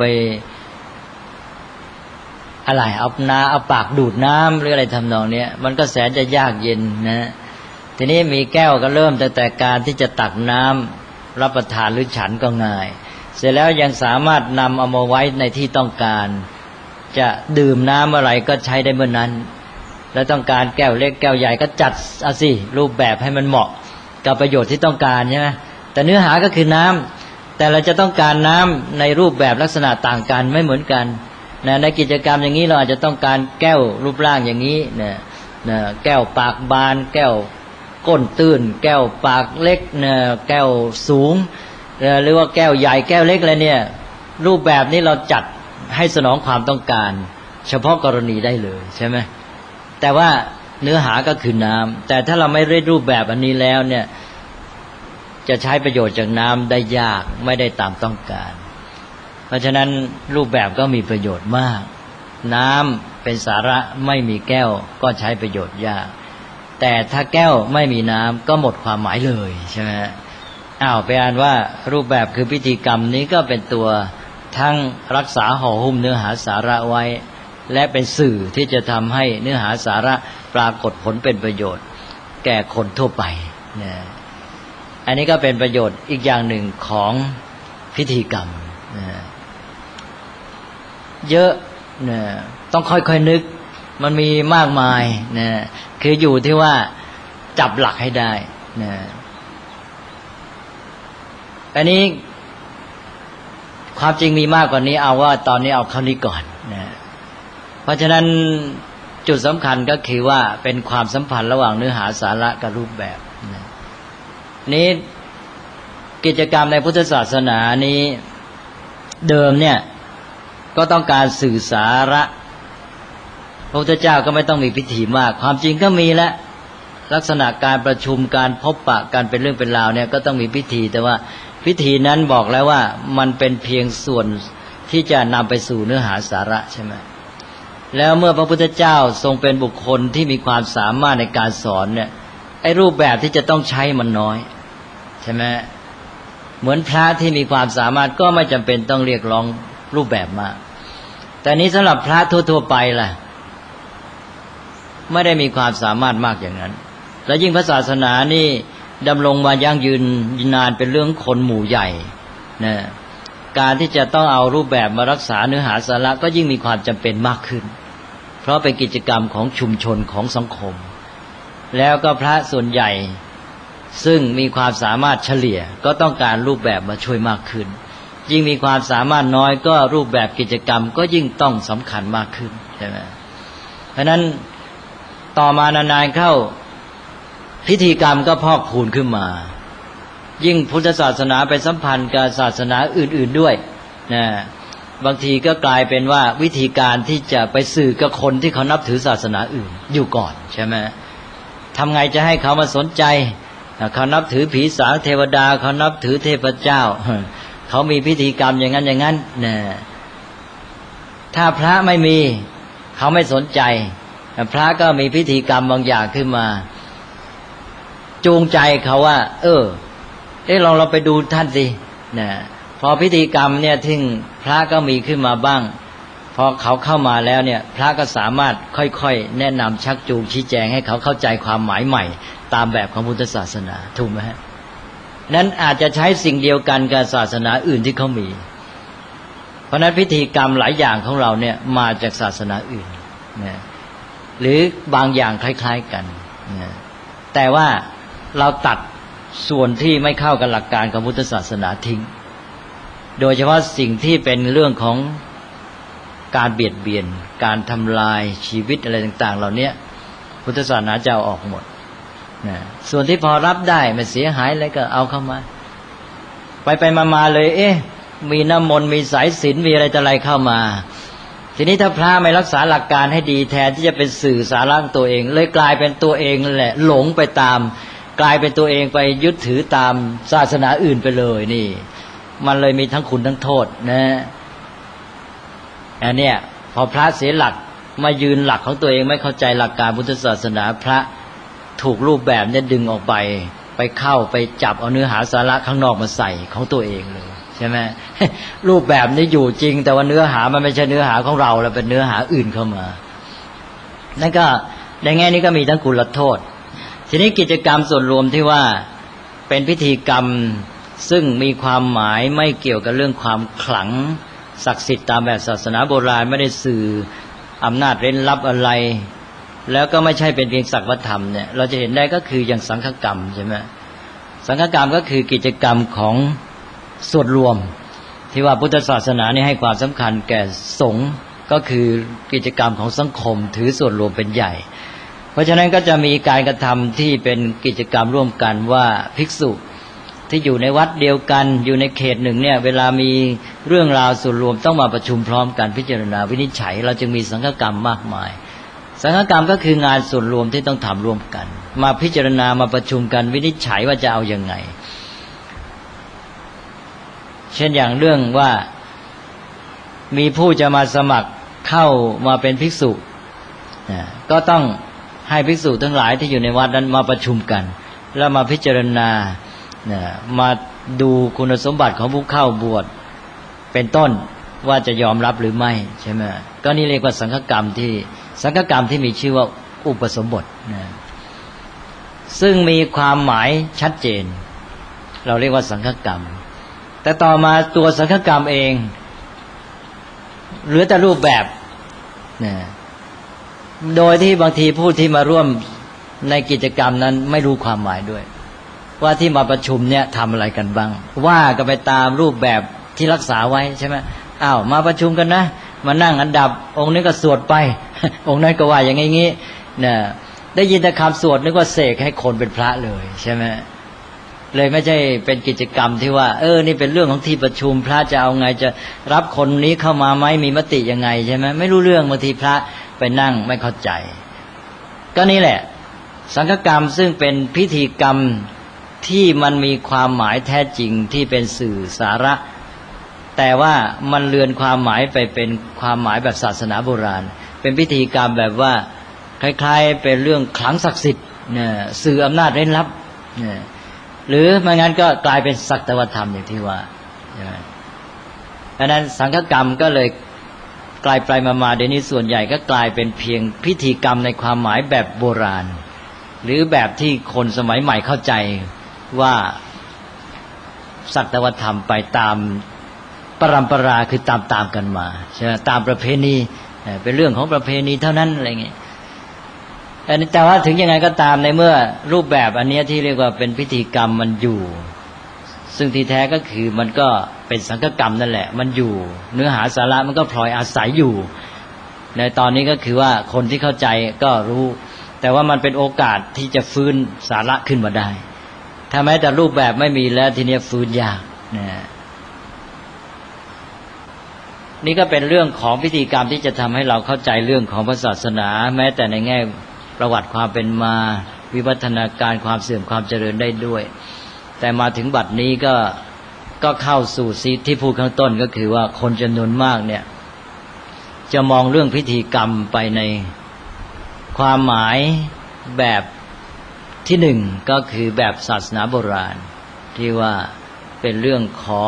อะไรเอาปากดูดน้ำหรืออะไรทำนองนี้มันก็แสนจะยากเย็นนะทีนี้มีแก้วก็เริ่มแต่การที่จะตักน้ำรับประทานหรือฉันก็ง่ายเสร็จแล้วยังสามารถนำเอามาไว้ในที่ต้องการจะดื่มน้ำอะไรก็ใช้ได้เมื่อนั้นแล้วต้องการแก้วเล็กแก้วใหญ่ก็จัดเอาสิรูปแบบให้มันเหมาะกับประโยชน์ที่ต้องการใช่ไหมแต่เนื้อหาก็คือน้ำแต่เราจะต้องการน้ำในรูปแบบลักษณะต่างกันไม่เหมือนกันในกิจกรรมอย่างนี้เราอาจจะต้องการแก้วรูปร่างอย่างนี้แก้วปากบานแก้วก้นตื้นแก้วปากเล็กแก้วสูงหรือว่าแก้วใหญ่แก้วเล็กอะไรเนี่ยรูปแบบนี้เราจัดให้สนองความต้องการเฉพาะกรณีได้เลยใช่ไหมแต่ว่าเนื้อหาก็คือน้ำแต่ถ้าเราไม่ได้รูปแบบอันนี้แล้วเนี่ยจะใช้ประโยชน์จากน้ำได้ยากไม่ได้ตามต้องการเพราะฉะนั้นรูปแบบก็มีประโยชน์มากน้ำเป็นสาระไม่มีแก้วก็ใช้ประโยชน์ยากแต่ถ้าแก้วไม่มีน้ำก็หมดความหมายเลยใช่ไหมไปอ่านว่ารูปแบบคือพิธีกรรมนี้ก็เป็นตัวทั้งรักษาห่อหุ้มเนื้อหาสาระไว้และเป็นสื่อที่จะทำให้เนื้อหาสาระปรากฏผลเป็นประโยชน์แก่คนทั่วไปนะอันนี้ก็เป็นประโยชน์อีกอย่างหนึ่งของพิธีกรรมนะเยอะนะต้องค่อยๆนึกมันมีมากมายนะคืออยู่ที่ว่าจับหลักให้ได้นะอันนี้ความจริงมีมากกว่านี้เอาว่าตอนนี้เอาเท่านี้ก่อนนะเพราะฉะนั้นจุดสำคัญก็คือว่าเป็นความสัมพันธ์ระหว่างเนื้อหาสาระกับรูปแบบนะนี้กิจกรรมในพุทธศาสนานี้เดิมเนี่ยก็ต้องการสื่อสาระพระพุทธเจ้าก็ไม่ต้องมีพิธีมากความจริงก็มีแล้วลักษณะการประชุมการพบปะการเป็นเรื่องเป็นราวเนี่ยก็ต้องมีพิธีแต่ว่าพิธีนั้นบอกแล้วว่ามันเป็นเพียงส่วนที่จะนำไปสู่เนื้อหาสาระใช่ไหมแล้วเมื่อพระพุทธเจ้าทรงเป็นบุคคลที่มีความสามารถในการสอนเนี่ยไอ้รูปแบบที่จะต้องใช้มันน้อยใช่ไหมเหมือนพระที่มีความสามารถก็ไม่จำเป็นต้องเรียกร้องรูปแบบมากแต่นี้สำหรับพระทั่วๆไปล่ะไม่ได้มีความสามารถมากอย่างนั้นและยิ่งพระศาสนานี่ดำรงมายั่งยืนนานเป็นเรื่องคนหมู่ใหญ่นะการที่จะต้องเอารูปแบบมารักษาเนื้อหาสาระก็ยิ่งมีความจำเป็นมากขึ้นเพราะเป็นกิจกรรมของชุมชนของสังคมแล้วก็พระส่วนใหญ่ซึ่งมีความสามารถเฉลี่ยก็ต้องการรูปแบบมาช่วยมากขึ้นยิ่งมีความสามารถน้อยก็รูปแบบกิจกรรมก็ยิ่งต้องสำคัญมากขึ้นใช่ไหมเพราะนั้นต่อมานานๆเข้าพิธีกรรมก็พอกพูนขึ้นมายิ่งพุทธศาสนาไปสัมพันธ์กับศาสนาอื่นๆด้วยนะบางทีก็กลายเป็นว่าวิธีการที่จะไปสื่อกับคนที่เขานับถือศาสนาอื่นอยู่ก่อนใช่ไหมทำไงจะให้เขามาสนใจเขานับถือผีสางเทวดาเขานับถือเทพเจ้าเขามีพิธีกรรมอย่างนั้นอย่างนั้นนะถ้าพระไม่มีเขาไม่สนใจพระก็มีพิธีกรรมบางอย่างขึ้นมาจูงใจเขาว่าเราไปดูท่านสินะพอพิธีกรรมเนี่ยที่พระก็มีขึ้นมาบ้างพอเขาเข้ามาแล้วเนี่ยพระก็สามารถค่อยๆแนะนำชักจูงชี้แจงให้เขาเข้าใจความหมายใหม่ตามแบบของพุทธศาสนาถูกไหมฮะนั้นอาจจะใช้สิ่งเดียวกันกับศาสนาอื่นที่เขามีเพราะนั้นพิธีกรรมหลายอย่างของเราเนี่ยมาจากศาสนาอื่นนะหรือบางอย่างคล้ายๆกันนะแต่ว่าเราตัดส่วนที่ไม่เข้ากับหลักการของพุทธศาสนาทิ้งโดยเฉพาะสิ่งที่เป็นเรื่องของการเบียดเบียนการทำลายชีวิตอะไรต่างๆเหล่านี้พุทธศาสนาจะเอาออกหมดนะส่วนที่พอรับได้ไม่เสียหายอะไรก็เอาเข้ามาไปมาเลยมีน้ำมนต์มีสายศีลมีอะไรต่ออะไรเข้ามาทีนี้ถ้าพระไม่รักษาหลักการให้ดีแทนที่จะเป็นสื่อสาระตัวเองเลยกลายเป็นตัวเองแหละหลงไปตามกลายเป็นตัวเองไปยึดถือตามศาสนาอื่นไปเลยนี่มันเลยมีทั้งคุณทั้งโทษนะอันเนี้ยพอพระเสียหลักมายืนหลักของตัวเองไม่เข้าใจหลักการพุทธศาสนาพระถูกรูปแบบเนี่ยดึงออกไปเข้าไปจับเอาเนื้อหาสาระข้างนอกมาใส่ของตัวเองเลยใช่ไหม รูปแบบนี้อยู่จริงแต่ว่าเนื้อหามันไม่ใช่เนื้อหาของเราแล้วเป็นเนื้อหาอื่นเข้ามานั่นก็ในแง่นี้ก็มีทั้งคุณและโทษทีนี้กิจกรรมส่วนรวมที่ว่าเป็นพิธีกรรมซึ่งมีความหมายไม่เกี่ยวกับเรื่องความขลังศักดิ์สิทธิ์ตามแบบศาสนาโบราณไม่ได้สื่ออำนาจเร้นลับอะไรแล้วก็ไม่ใช่เป็นเพียงศักดิ์วัฒนธรรมเนี่ยเราจะเห็นได้ก็คืออย่างสังฆกรรมใช่ไหมสังฆกรรมก็คือกิจกรรมของส่วนรวมที่ว่าพุทธศาสนานี่ให้ความสำคัญแก่สงฆ์ก็คือกิจกรรมของสังคมถือส่วนรวมเป็นใหญ่เพราะฉะนั้นก็จะมีการกระทำที่เป็นกิจกรรมร่วมกันว่าภิกษุที่อยู่ในวัดเดียวกันอยู่ในเขตหนึ่งเนี่ยเวลามีเรื่องราวส่วนรวมต้องมาประชุมพร้อมกันพิจารณาวินิจฉัยเราจึงมีสังฆกรรมมากมายสังฆกรรมก็คืองานส่วนรวมที่ต้องทำร่วมกันมาพิจารณามาประชุมกันวินิจฉัยว่าจะเอายังไงเช่นอย่างเรื่องว่ามีผู้จะมาสมัครเข้ามาเป็นภิกษุก็ต้องให้ภิกษุทั้งหลายที่อยู่ในวัดนั้นมาประชุมกันแล้วมาพิจารณามาดูคุณสมบัติของผู้เข้าบวชเป็นต้นว่าจะยอมรับหรือไม่ใช่ไหมก็นี่เรียกว่าสังฆกรรมที่มีชื่อว่าอุปสมบทนะซึ่งมีความหมายชัดเจนเราเรียกว่าสังฆกรรมแต่ต่อมาตัวสังฆกรรมเองเหลือแต่รูปแบบนะโดยที่บางทีผู้ที่มาร่วมในกิจกรรมนั้นไม่รู้ความหมายด้วยว่าที่มาประชุมเนี่ยทำอะไรกันบ้างว่าก็ไปตามรูปแบบที่รักษาไว้ใช่ไหมอ้าวมาประชุมกันนะมานั่งอันดับองค์นี้ก็สวดไป องค์นั้นก็ว่าอย่างงี้เนี่ยได้ยินแต่คำสวดนึกว่าเสกให้คนเป็นพระเลยใช่ไหมเลยไม่ใช่เป็นกิจกรรมที่ว่านี่เป็นเรื่องของที่ประชุมพระจะเอาไงจะรับคนนี้เข้ามาไหมมีมติยังไงใช่ไหมไม่รู้เรื่องบางทีพระไปนั่งไม่เข้าใจก็นี่แหละสังฆกรรมซึ่งเป็นพิธีกรรมที่มันมีความหมายแท้จริงที่เป็นสื่อสาระแต่ว่ามันเลือนความหมายไปเป็นความหมายแบบศาสนาโบราณเป็นพิธีกรรมแบบว่าคล้ายๆเป็นเรื่องขลังศักดิ์สิทธิ์เนี่ยสื่ออำนาจเร้นลับเนี่ยหรือไม่งั้นก็กลายเป็นสักตวธรรมอย่างที่ว่าใช่ไหมดังนั้นสังฆกรรมก็เลยกลายไปมาเดี๋ยวนี้ส่วนใหญ่ก็กลายเป็นเพียงพิธีกรรมในความหมายแบบโบราณหรือแบบที่คนสมัยใหม่เข้าใจว่าสักตวธรรมไปตามปรัมปราคือตามกันมาใช่ไหมตามประเพณีเป็นเรื่องของประเพณีเท่านั้นอะไรเงี้ยแต่ว่าถึงยังไงก็ตามในเมื่อรูปแบบอันนี้ที่เรียกว่าเป็นพิธีกรรมมันอยู่ซึ่งที่แท้ก็คือมันก็เป็นสังฆกรรมนั่นแหละมันอยู่เนื้อหาสาระมันก็พลอยอาศัยอยู่ในตอนนี้ก็คือว่าคนที่เข้าใจก็รู้แต่ว่ามันเป็นโอกาสที่จะฟื้นสาระขึ้นมาได้ถ้าแม้แต่รูปแบบไม่มีแล้วทีนี้ฟื้นยากนี่ก็เป็นเรื่องของพิธีกรรมที่จะทำให้เราเข้าใจเรื่องของพระศาสนาแม้แต่ในแง่ประวัติความเป็นมาวิวัฒนาการความเสื่อมความเจริญได้ด้วยแต่มาถึงบัดนี้ก็เข้าสู่ที่พูดข้างต้นก็คือว่าคนจำนวนมากเนี่ยจะมองเรื่องพิธีกรรมไปในความหมายแบบที่หนึ่งก็คือแบบศาสนาโบราณที่ว่าเป็นเรื่องของ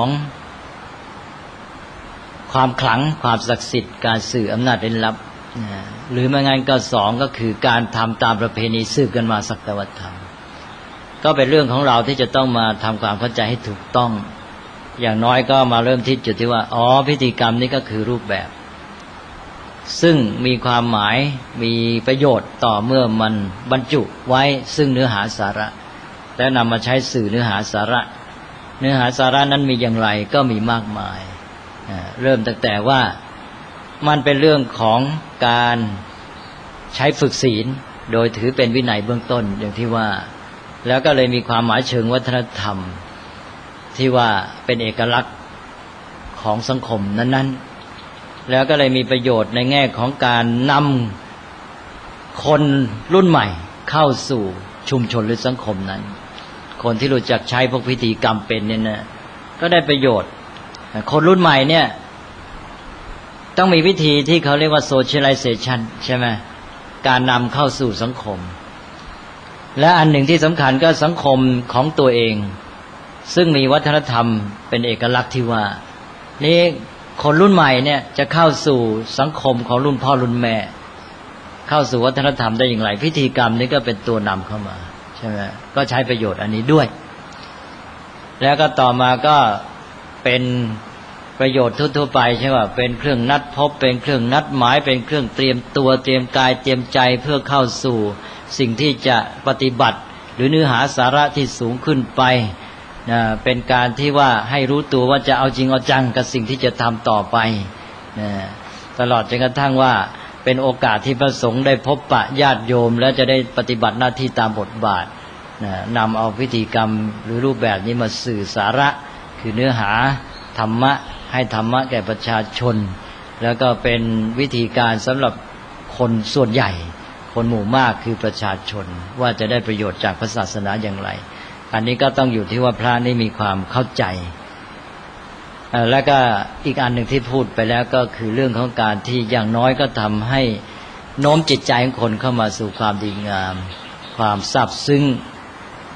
ความขลังความศักดิ์สิทธิ์การสื่ออำนาจเร้นลับหรือไม่งั้นก็สองก็คือการทำตามประเพณีสืบกันมาสักตวธรรมก็เป็นเรื่องของเราที่จะต้องมาทำความเข้าใจให้ถูกต้องอย่างน้อยก็มาเริ่มที่จุดที่ว่าพิธีกรรมนี้ก็คือรูปแบบซึ่งมีความหมายมีประโยชน์ต่อเมื่อมันบรรจุไว้ซึ่งเนื้อหาสาระแล้วนำมาใช้สื่อเนื้อหาสาระนั้นมีอย่างไรก็มีมากมายเริ่มตั้งแต่ว่ามันเป็นเรื่องของการใช้ฝึกศีลโดยถือเป็นวินัยเบื้องต้นอย่างที่ว่าแล้วก็เลยมีความหมายเชิงวัฒนธรรมที่ว่าเป็นเอกลักษณ์ของสังคมนั้นๆแล้วก็เลยมีประโยชน์ในแง่ของการนำคนรุ่นใหม่เข้าสู่ชุมชนหรือสังคมนั้นคนที่รู้จักใช้พวกพิธีกรรมเป็นเนี่ยนะก็ได้ประโยชน์คนรุ่นใหม่เนี่ยต้องมีวิธีที่เขาเรียกว่า socialization ใช่ไหมการนำเข้าสู่สังคมและอันหนึ่งที่สำคัญก็สังคมของตัวเองซึ่งมีวัฒนธรรมเป็นเอกลักษณ์ที่ว่านี่คนรุ่นใหม่เนี่ยจะเข้าสู่สังคมของรุ่นพ่อรุ่นแม่เข้าสู่วัฒนธรรมได้อย่างไรพิธีกรรมนี้ก็เป็นตัวนำเข้ามาใช่ไหมก็ใช้ประโยชน์อันนี้ด้วยแล้วก็ต่อมาก็เป็นประโยชน์ทั่วๆไปใช่ป่ะเป็นเครื่องนัดพบเป็นเครื่องนัดหมายเป็นเครื่องเตรียมตัวเตรียมกายเตรียมใจเพื่อเข้าสู่สิ่งที่จะปฏิบัติหรือเนื้อหาสาระที่สูงขึ้นไปนะเป็นการที่ว่าให้รู้ตัวว่าจะเอาจริงเอาจังกับสิ่งที่จะทำต่อไปนะตลอดจนกระทั่งว่าเป็นโอกาสที่พระสงฆ์ได้พบปะญาติโยมและจะได้ปฏิบัติหน้าที่ตามบทบาทนะนำเอาพิธีกรรมหรือรูปแบบนี้มาสื่อสาระคือเนื้อหาธรรมะให้ธรรมะแก่ประชาชนแล้วก็เป็นวิธีการสำหรับคนส่วนใหญ่คนหมู่มากคือประชาชนว่าจะได้ประโยชน์จากพระศาสนาอย่างไรอันนี้ก็ต้องอยู่ที่ว่าพระนี่มีความเข้าใจแล้วก็อีกอันหนึ่งที่พูดไปแล้วก็คือเรื่องของการที่อย่างน้อยก็ทำให้โน้มจิตใจของคนเข้ามาสู่ความดีงามความซาบซึ้ง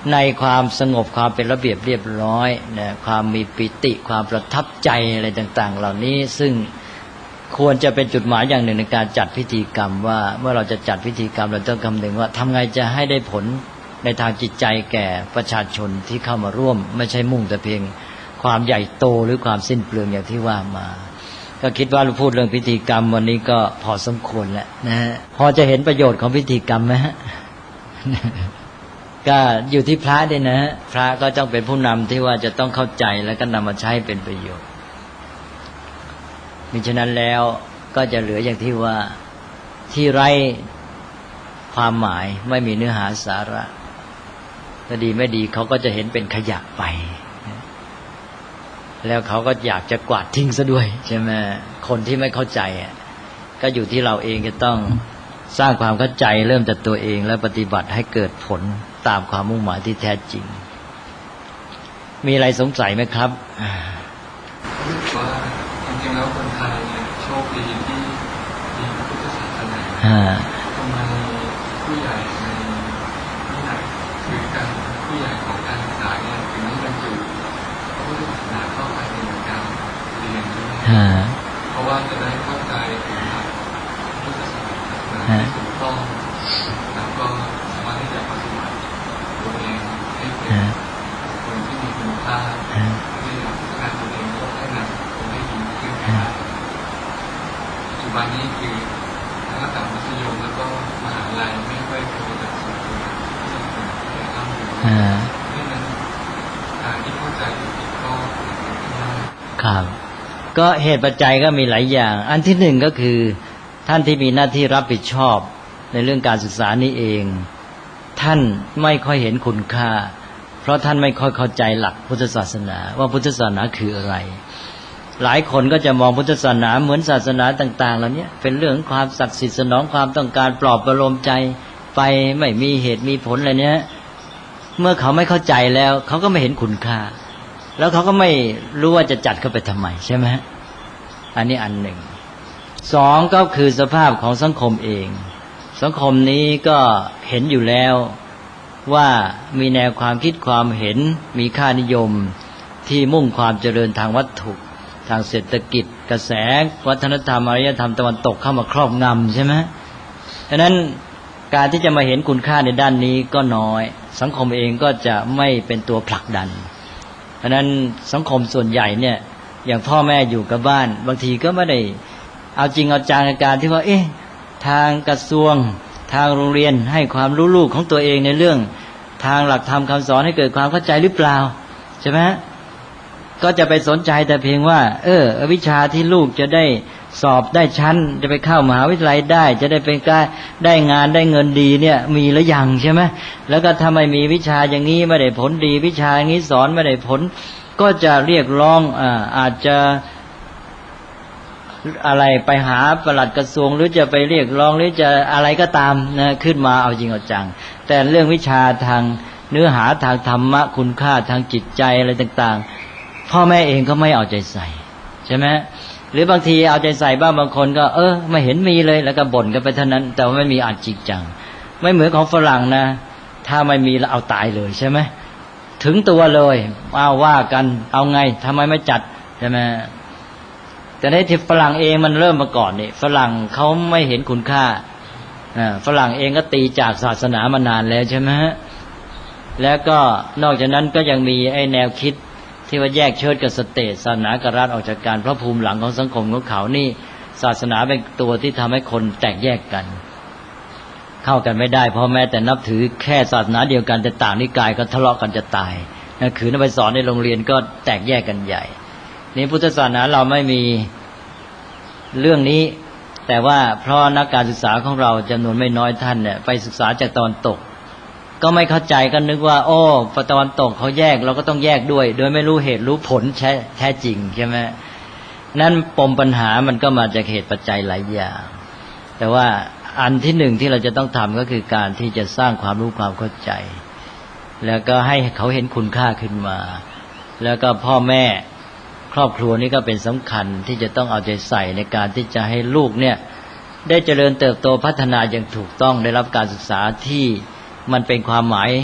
ในความสงบความเป็นระเบียบเรียบร้อยนะความมีปิติความประทับใจอะไรต่างๆเหล่านี้ซึ่งควรจะเป็นจุดหมายอย่างหนึ่งในการจัดพิธีกรรมว่าเมื่อเราจะจัดพิธีกรรมเราต้องคำนึงว่าทำไงจะให้ได้ผลในทางจิตใจแก่ประชาชนที่เข้ามาร่วมไม่ใช่มุ่งแต่เพียงความใหญ่โตหรือความสิ้นเปลืองอย่างที่ว่ามาก็คิดว่าเราพูดเรื่องพิธีกรรมวันนี้ก็พอสมควรแล้วนะฮะพอจะเห็นประโยชน์ของพิธีกรรมไหมฮะ ก็อยู่ที่พระด้วยนะฮะพระก็ต้องเป็นผู้นำที่ว่าจะต้องเข้าใจแล้วก็นำมาใช้เป็นประโยชน์มิฉะนั้นแล้วก็จะเหลืออย่างที่ว่าที่ไร้ความหมายไม่มีเนื้อหาสาระถ้าดีไม่ดีเขาก็จะเห็นเป็นขยะไปแล้วเขาก็อยากจะกวาดทิ้งซะด้วยใช่ไหมคนที่ไม่เข้าใจก็อยู่ที่เราเองจะต้องสร้างความเข้าใจเริ่มจากตัวเองแล้วปฏิบัติให้เกิดผลตามความมุ่งหมายที่แท้จริงมีอะไรสงสัยไหมครับรู้สึกว่าจริงๆแล้วคนไทยเนี่ยโชคดีที่มีพระพุทธศาสนาทำไมผู้ใหญ่ในที่ไหนคือการผู้ใหญ่ของการศึกษาเนี่ยถึงไม่บรรจุพระพุทธศาสนาเข้าไปในการเรียนด้วยเพราะว่าจะได้เข้าใจถึงพระพุทธศาสนาที่ถูกต้องแล้วก็สามารถที่จะปฏิบัติตัวเองให้เป็นคนที่มีคุณค่าที่การตัวเองก็ให้นำคนให้ดีขึ้นได้ปัจจุบันนี้คือทั้งระดับมัธยมแล้วก็มหาลัยไม่ค่อยโฟกัสส่วนตัวที่จะเป็นแต่ข้ามอยู่เพราะฉะนั้นการที่เข้าใจผิดก็ครับก็เหตุปัจจัยก็มีหลายอย่างอันที่หนึ่งก็คือท่านที่มีหน้าที่รับผิดชอบในเรื่องการศึกษานี้เองท่านไม่ค่อยเห็นคุณค่าเพราะท่านไม่ค่อยเข้าใจหลักพุทธศาสนาว่าพุทธศาสนาคืออะไรหลายคนก็จะมองพุทธศาสนาเหมือนศาสนาต่างๆเหล่านี้เป็นเรื่องความศักดิ์สิทธิ์สนองความต้องการปลอบประโลมใจไปไม่มีเหตุมีผลอะไรเนี้ยเมื่อเขาไม่เข้าใจแล้วเขาก็ไม่เห็นคุณค่าแล้วเขาก็ไม่รู้ว่าจะจัดเข้าไปทำไมใช่ไหมอันนี้อันหนึ่งสองก็คือสภาพของสังคมเองสังคมนี้ก็เห็นอยู่แล้วว่ามีแนวความคิดความเห็นมีค่านิยมที่มุ่งความเจริญทางวัตถุทางเศรษฐกิจกระแสวัฒนธรรมอารยธรรมตะวันตกเข้ามาครอบงำใช่ไหมดังนั้นการที่จะมาเห็นคุณค่าในด้านนี้ก็น้อยสังคมเองก็จะไม่เป็นตัวผลักดันเพราะนั้นสังคมส่วนใหญ่เนี่ยอย่างพ่อแม่อยู่กับบ้านบางทีก็ไม่ได้เอาจริงเอาจังในการที่ว่าทางกระทรวงทางโรงเรียนให้ความรู้ลูกของตัวเองในเรื่องทางหลักธรรมคำสอนให้เกิดความเข้าใจหรือเปล่าใช่ไหมก็จะไปสนใจแต่เพียงว่าวิชาที่ลูกจะได้สอบได้ชั้นจะไปเข้ามหาวิทยาลัยได้จะได้เป็นการได้งานได้เงินดีเนี่ยมีหรือยังใช่ไหมแล้วก็ถ้าไม่มีวิชาอย่างนี้ไม่ได้ผลดีวิชาอย่างนี้สอนไม่ได้ผลก็จะเรียกร้องอาจจะอะไรไปหาปลัดกระทรวงหรือจะไปเรียกร้องหรือจะอะไรก็ตามนะขึ้นมาเอาจริงเอาจังแต่เรื่องวิชาทางเนื้อหาทางธรรมะคุณค่าทางจิตใจอะไรต่างๆพ่อแม่เองก็ไม่เอาใจใส่ใช่ไหมหรือบางทีเอาใจใส่บ้างบางคนก็ไม่เห็นมีเลยแล้วก็บ่นกันไปเท่านั้นแต่ว่าไม่มีอัดจริงจังไม่เหมือนของฝรั่งนะถ้าไม่มีแล้วเอาตายเลยใช่ไหมถึงตัวเลยเอาว่ากันเอาไงทำไมไม่จัดใช่ไหมแต่ในที่ฝรั่งเองมันเริ่มมาก่อนนี่ฝรั่งเขาไม่เห็นคุณค่าฝรั่งเองก็ตีจากศาสนามานานแล้วใช่ไหมแล้วก็นอกจากนั้นก็ยังมีไอ้แนวคิดที่ว่าแยกเชิดกับสเตทศาสนากับรัฐออกจากกันเพราะภูมิหลังของสังคมของเขานี่ศาสนาเป็นตัวที่ทำให้คนแตกแยกกันเข้ากันไม่ได้เพราะแม้แต่นับถือแค่ศาสนาเดียวกันแต่ต่างนิกายก็ทะเลาะกันจะตายขืนไปสอนในโรงเรียนก็แตกแยกกันใหญ่นี่พุทธศาสนาเราไม่มีเรื่องนี้แต่ว่าเพราะนักการศึกษาของเราจำนวนไม่น้อยท่านเนี่ยไปศึกษาจากตะวันตกก็ไม่เข้าใจกันนึกว่าตะวันตกเขาแยกเราก็ต้องแยกด้วยโดยไม่รู้เหตุรู้ผลแท้จริงใช่ไหมนั่นปมปัญหามันก็มาจากเหตุปัจจัยหลายอย่างแต่ว่าอันที่หนึ่งที่เราจะต้องทำก็คือการที่จะสร้างความรู้ความเข้าใจแล้วก็ให้เขาเห็นคุณค่าขึ้นมาแล้วก็พ่อแม่ครอบครัวนี้ก็เป็นสำคัญที่จะต้องเอาใจใส่ในการที่จะให้ลูกเนี่ยได้เจริญเติบโตพัฒนาอย่างถูกต้องได้รับการศึกษาที่มันเป็นความหมาย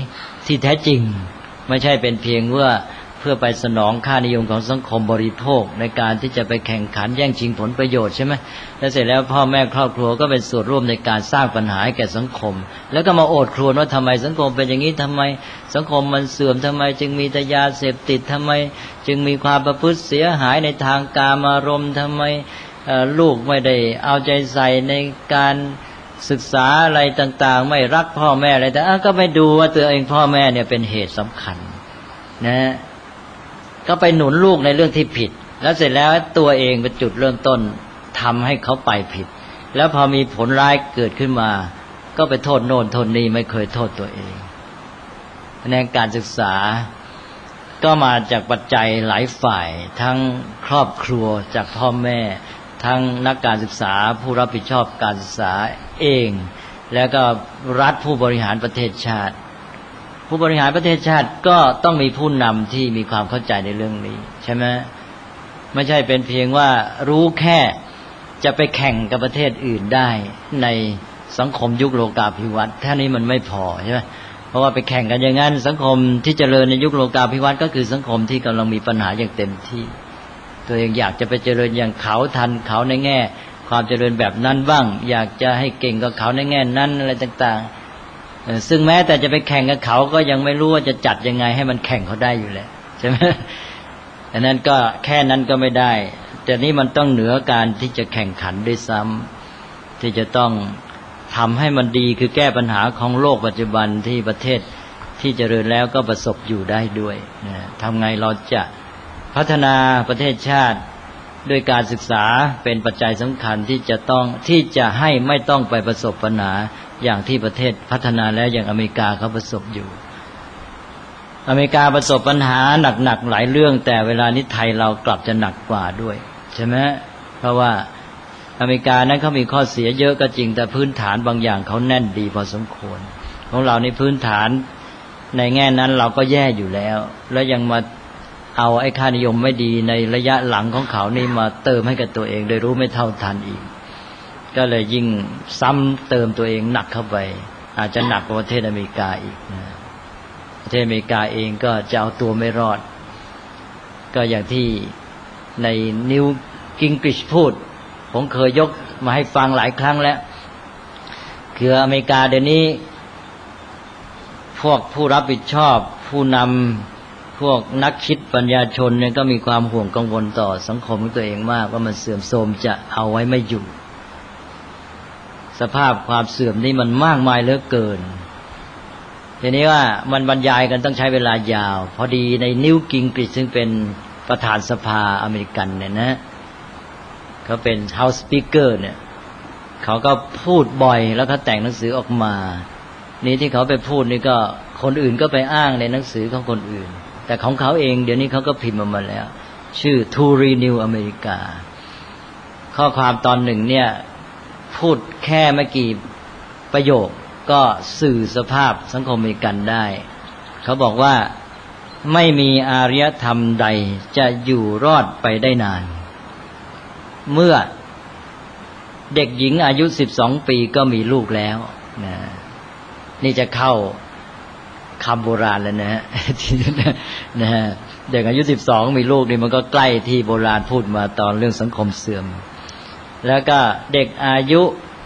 ที่แท้จริงไม่ใช่เป็นเพียงว่าเพื่อไปสนองค่านิยมของสังคมบริโภคในการที่จะไปแข่งขันแย่งชิงผลประโยชน์ใช่ไหมแล้วเสร็จแล้วพ่อแม่ครอบครัวก็เป็นส่วนร่วมในการสร้างปัญหาให้แก่สังคมแล้วก็มาโอดครวญว่าทำไมสังคมเป็นอย่างนี้ทำไมสังคมมันเสื่อมทำไมจึงมีแต่ยาเสพติดทำไมจึงมีความประพฤติเสียหายในทางกามารมณ์ทำไมลูกไม่ได้เอาใจใส่ในการศึกษาอะไรต่างๆไม่รักพ่อแม่อะไรแต่ก็ไม่ดูว่าตัวเองพ่อแม่เนี่ยเป็นเหตุสำคัญนะก็ไปหนุนลูกในเรื่องที่ผิดแล้วเสร็จแล้วตัวเองเป็นจุดเริ่มต้นทำให้เขาไปผิดแล้วพอมีผลร้ายเกิดขึ้นมาก็ไปโทษโน่นโทษนี่ไม่เคยโทษตัวเองในการศึกษาก็มาจากปัจจัยหลายฝ่ายทั้งครอบครัวจากพ่อแม่ทั้งนักการศึกษาผู้รับผิดชอบการศึกษาเองแล้วก็รัฐผู้บริหารประเทศชาติผู้บริหารประเทศชาติก็ต้องมีผู้นำที่มีความเข้าใจในเรื่องนี้ใช่ไหมไม่ใช่เป็นเพียงว่ารู้แค่จะไปแข่งกับประเทศอื่นได้ในสังคมยุคโลกาภิวัตน์แค่นี้มันไม่พอใช่ไหมเพราะว่าไปแข่งกันอย่างนั้นสังคมที่เจริญในยุคโลกาภิวัตน์ก็คือสังคมที่กำลังมีปัญหาอย่างเต็มที่ตัวเองอยากจะไปเจริญอย่างเขาทันเขาในแง่ความเจริญแบบนั้นบ้างอยากจะให้เก่งกับเขาในแง่นั้นอะไรต่างๆซึ่งแม้แต่จะไปแข่งกับเขาก็ยังไม่รู้ว่าจะจัดยังไงให้มันแข่งเขาได้อยู่แหละใช่ไหมอันนั้นก็แค่นั้นก็ไม่ได้แต่นี่มันต้องเหนือการที่จะแข่งขันด้วยซ้ำที่จะต้องทำให้มันดีคือแก้ปัญหาของโลกปัจจุบันที่ประเทศที่เจริญแล้วก็ประสบอยู่ได้ด้วยนะทำไงเราจะพัฒนาประเทศชาติด้วยการศึกษาเป็นปัจจัยสำคัญที่จะให้ไม่ต้องไปประสบปัญหาอย่างที่ประเทศพัฒนาแล้วอย่างอเมริกาเขาประสบอยู่อเมริกาประสบปัญหาหนักๆหลายเรื่องแต่เวลานี้ไทยเรากลับจะหนักกว่าด้วยใช่ไหมเพราะว่าอเมริกานั้นเขามีข้อเสียเยอะก็จริงแต่พื้นฐานบางอย่างเขาแน่นดีพอสมควรของเราในพื้นฐานในแง่นั้นเราก็แย่อยู่แล้วแล้วยังมาเอาไอ้ค่านิยมไม่ดีในระยะหลังของเขานี่มาเติมให้กับตัวเองโดยรู้ไม่เท่าทันอีกก็เลยยิ่งซ้ำเติมตัวเองหนักเข้าไปอาจจะหนักกว่าประเทศอเมริกาอีกนะประเทศอเมริกาเองก็จะเอาตัวไม่รอดก็อย่างที่ในนิวกิงกริชพูดผมเคยยกมาให้ฟังหลายครั้งแล้วคืออเมริกาเดี๋ยวนี้พวกผู้รับผิดชอบผู้นำพวกนักคิดปัญญาชนเนี่ยก็มีความห่วงกังวลต่อสังคมของตัวเองมากว่ามันเสื่อมโทรมจะเอาไว้ไม่อยู่สภาพความเสื่อมนี่มันมากมายเหลือเกินทีนี้ว่ามันบรรยายกันต้องใช้เวลายาวพอดีในนิวกิงกริชซึ่งเป็นประธานสภาอเมริกันเนี่ยนะเขาเป็น House Speaker เนี่ยเขาก็พูดบ่อยแล้วเขาแต่งหนังสือออกมานี่ที่เขาไปพูดนี่ก็คนอื่นก็ไปอ้างในหนังสือของคนอื่นแต่ของเขาเองเดี๋ยวนี้เขาก็พิมพ์ออกมาแล้วชื่อ To Renew America ข้อความตอนหนึ่งเนี่ยพูดแค่ไม่กี่ประโยคก็สื่อสภาพสังคมอเมริกันได้เขาบอกว่าไม่มีอารยธรรมใดจะอยู่รอดไปได้นานเมื่อเด็กหญิงอายุ12 ปีก็มีลูกแล้วนะนี่จะเข้าคำโบราณแล้วนะฮะนะฮะเด็กอายุ12มีลูกนี่มันก็ใกล้ที่โบราณพูดมาตอนเรื่องสังคมเสื่อมแล้วก็เด็กอายุ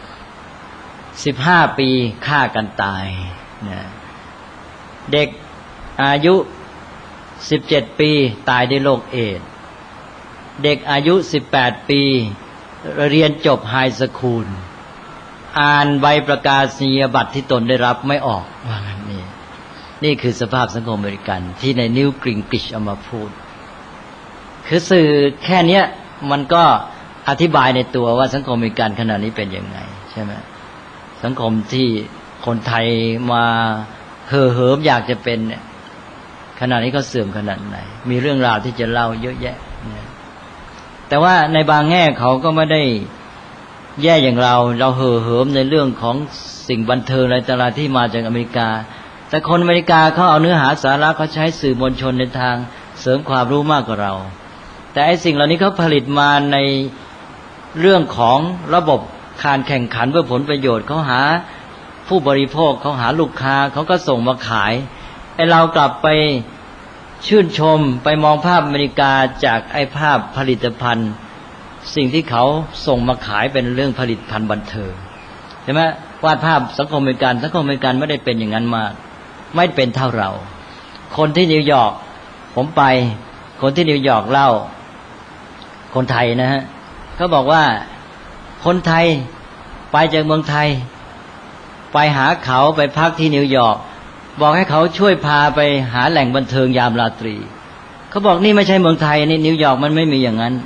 15 ปีฆ่ากันตายนะเด็กอายุ17 ปีตายด้วยโรคเอดส์เด็กอายุ18 ปีเรียนจบไฮสคูลอ่านใบประกาศนียบัตรที่ตนได้รับไม่ออกว่างั้นนี่คือสภาพสังคมอเมริกันที่ในนิวกิงกริชเอามาพูดคือสื่อแค่นี้มันก็อธิบายในตัวว่าสังคมอเมริกันขณะนี้เป็นยังไงใช่ไหมสังคมที่คนไทยมาเห่อเหิมอยากจะเป็นขณะนี้ก็เสื่อมขนาดไหนมีเรื่องราวที่จะเล่าเยอะแยะแต่ว่าในบางแง่เขาก็ไม่ได้แย่อย่างเราเห่อเหิมในเรื่องของสิ่งบันเทิงอะไรต่างๆที่มาจากอเมริกาแต่คนอเมริกาเขาเอาเนื้อหาสาระเขาใช้สื่อมวลชนในทางเสริมความรู้มากกว่าเราแต่ไอ้สิ่งเหล่านี้เขาผลิตมาในเรื่องของระบบการแข่งขันเพื่อผลประโยชน์เขาหาผู้บริโภคเขาหาลูกค้าเขาก็ส่งมาขายไอเรากลับไปชื่นชมไปมองภาพอเมริกาจากไอภาพผลิตภัณฑ์สิ่งที่เขาส่งมาขายเป็นเรื่องผลิตภัณฑ์บันเทิงใช่ไหมวาดภาพสังคมอเมริกันไม่ได้เป็นอย่างนั้นมากไม่เป็นเท่าเราคนที่นิวยอร์กผมไปคนที่นิวยอร์กเล่าคนไทยนะฮะเขาบอกว่าคนไทยไปจากเมืองไทยไปหาเขาไปพักที่นิวยอร์กบอกให้เขาช่วยพาไปหาแหล่งบันเทิงยามราตรีเขาบอกนี่ไม่ใช่เมืองไทยนี่นิวยอร์กมันไม่มีอย่างนั้น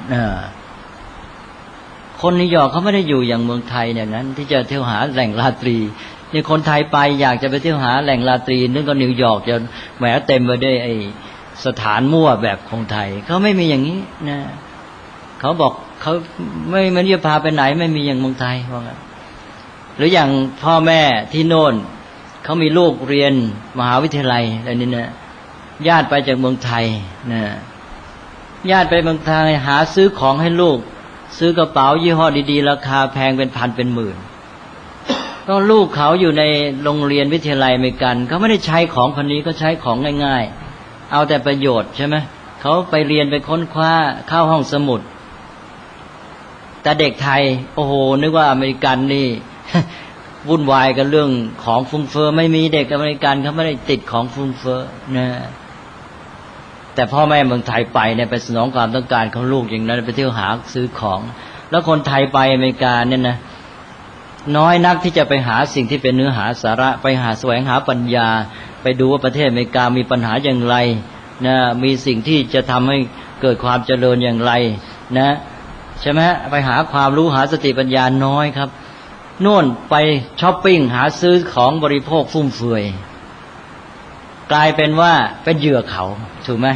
คนนิวยอร์กเขาไม่ได้อยู่อย่างเมืองไทยอย่างนั้นที่จะเที่ยวหาแหล่งราตรีนี่คนไทยไปอยากจะไปเที่ยวหาแหล่งราตรีนึกว่านิวยอร์กจะแหมเต็มไปด้วยไอสถานมั่วแบบของไทยเขาไม่มีอย่างนี้นะเขาบอกเขาไม่จะพาไปไหนไม่มีอย่างเมืองไทยว่างั้นหรืออย่างพ่อแม่ที่โน่นเขามีลูกเรียนมหาวิทยาลัยอะไรนี่นะญาติไปจากเมืองไทยนะญาติไปเมืองไทยหาซื้อของให้ลูกซื้อกระเป๋ายี่ห้อดีๆราคาแพงเป็นพันเป็นหมื่นก็ลูกเขาอยู่ในโรงเรียนวิทยาลัยอเมริกันเขาไม่ได้ใช้ของคนนี้ก็ใช้ของง่ายๆเอาแต่ประโยชน์ใช่ไหมเขาไปเรียนไปค้นคว้าเข้าห้องสมุดแต่เด็กไทยโอ้โหนึกว่าอเมริกันนี่ วุ่นวายกับเรื่องของฟุ้งเฟ้อไม่มีเด็กอเมริกันเขาไม่ได้ติดของฟุ้งเฟ้อนะแต่พ่อแม่เมืองไทยไปเนี่ยไปสนองความต้องการของลูกอย่างนั้นไปเที่ยวหาซื้อของแล้วคนไทยไปอเมริกาเนี่ยนะน้อยนักที่จะไปหาสิ่งที่เป็นเนื้อหาสาระไปหาแสวงหาปัญญาไปดูว่าประเทศอเมริกามีปัญหาอย่างไรนะมีสิ่งที่จะทำให้เกิดความเจริญอย่างไรนะใช่ไหมไปหาความรู้หาสติปัญญาน้อยครับโน่นไปช้อปปิ้งหาซื้อของบริโภคฟุ่มเฟือยกลายเป็นว่าเป็นเหยื่อเขาถูกไหม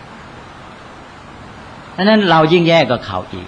ดังนั้นเรายิ่งแย่กว่าเขาอีก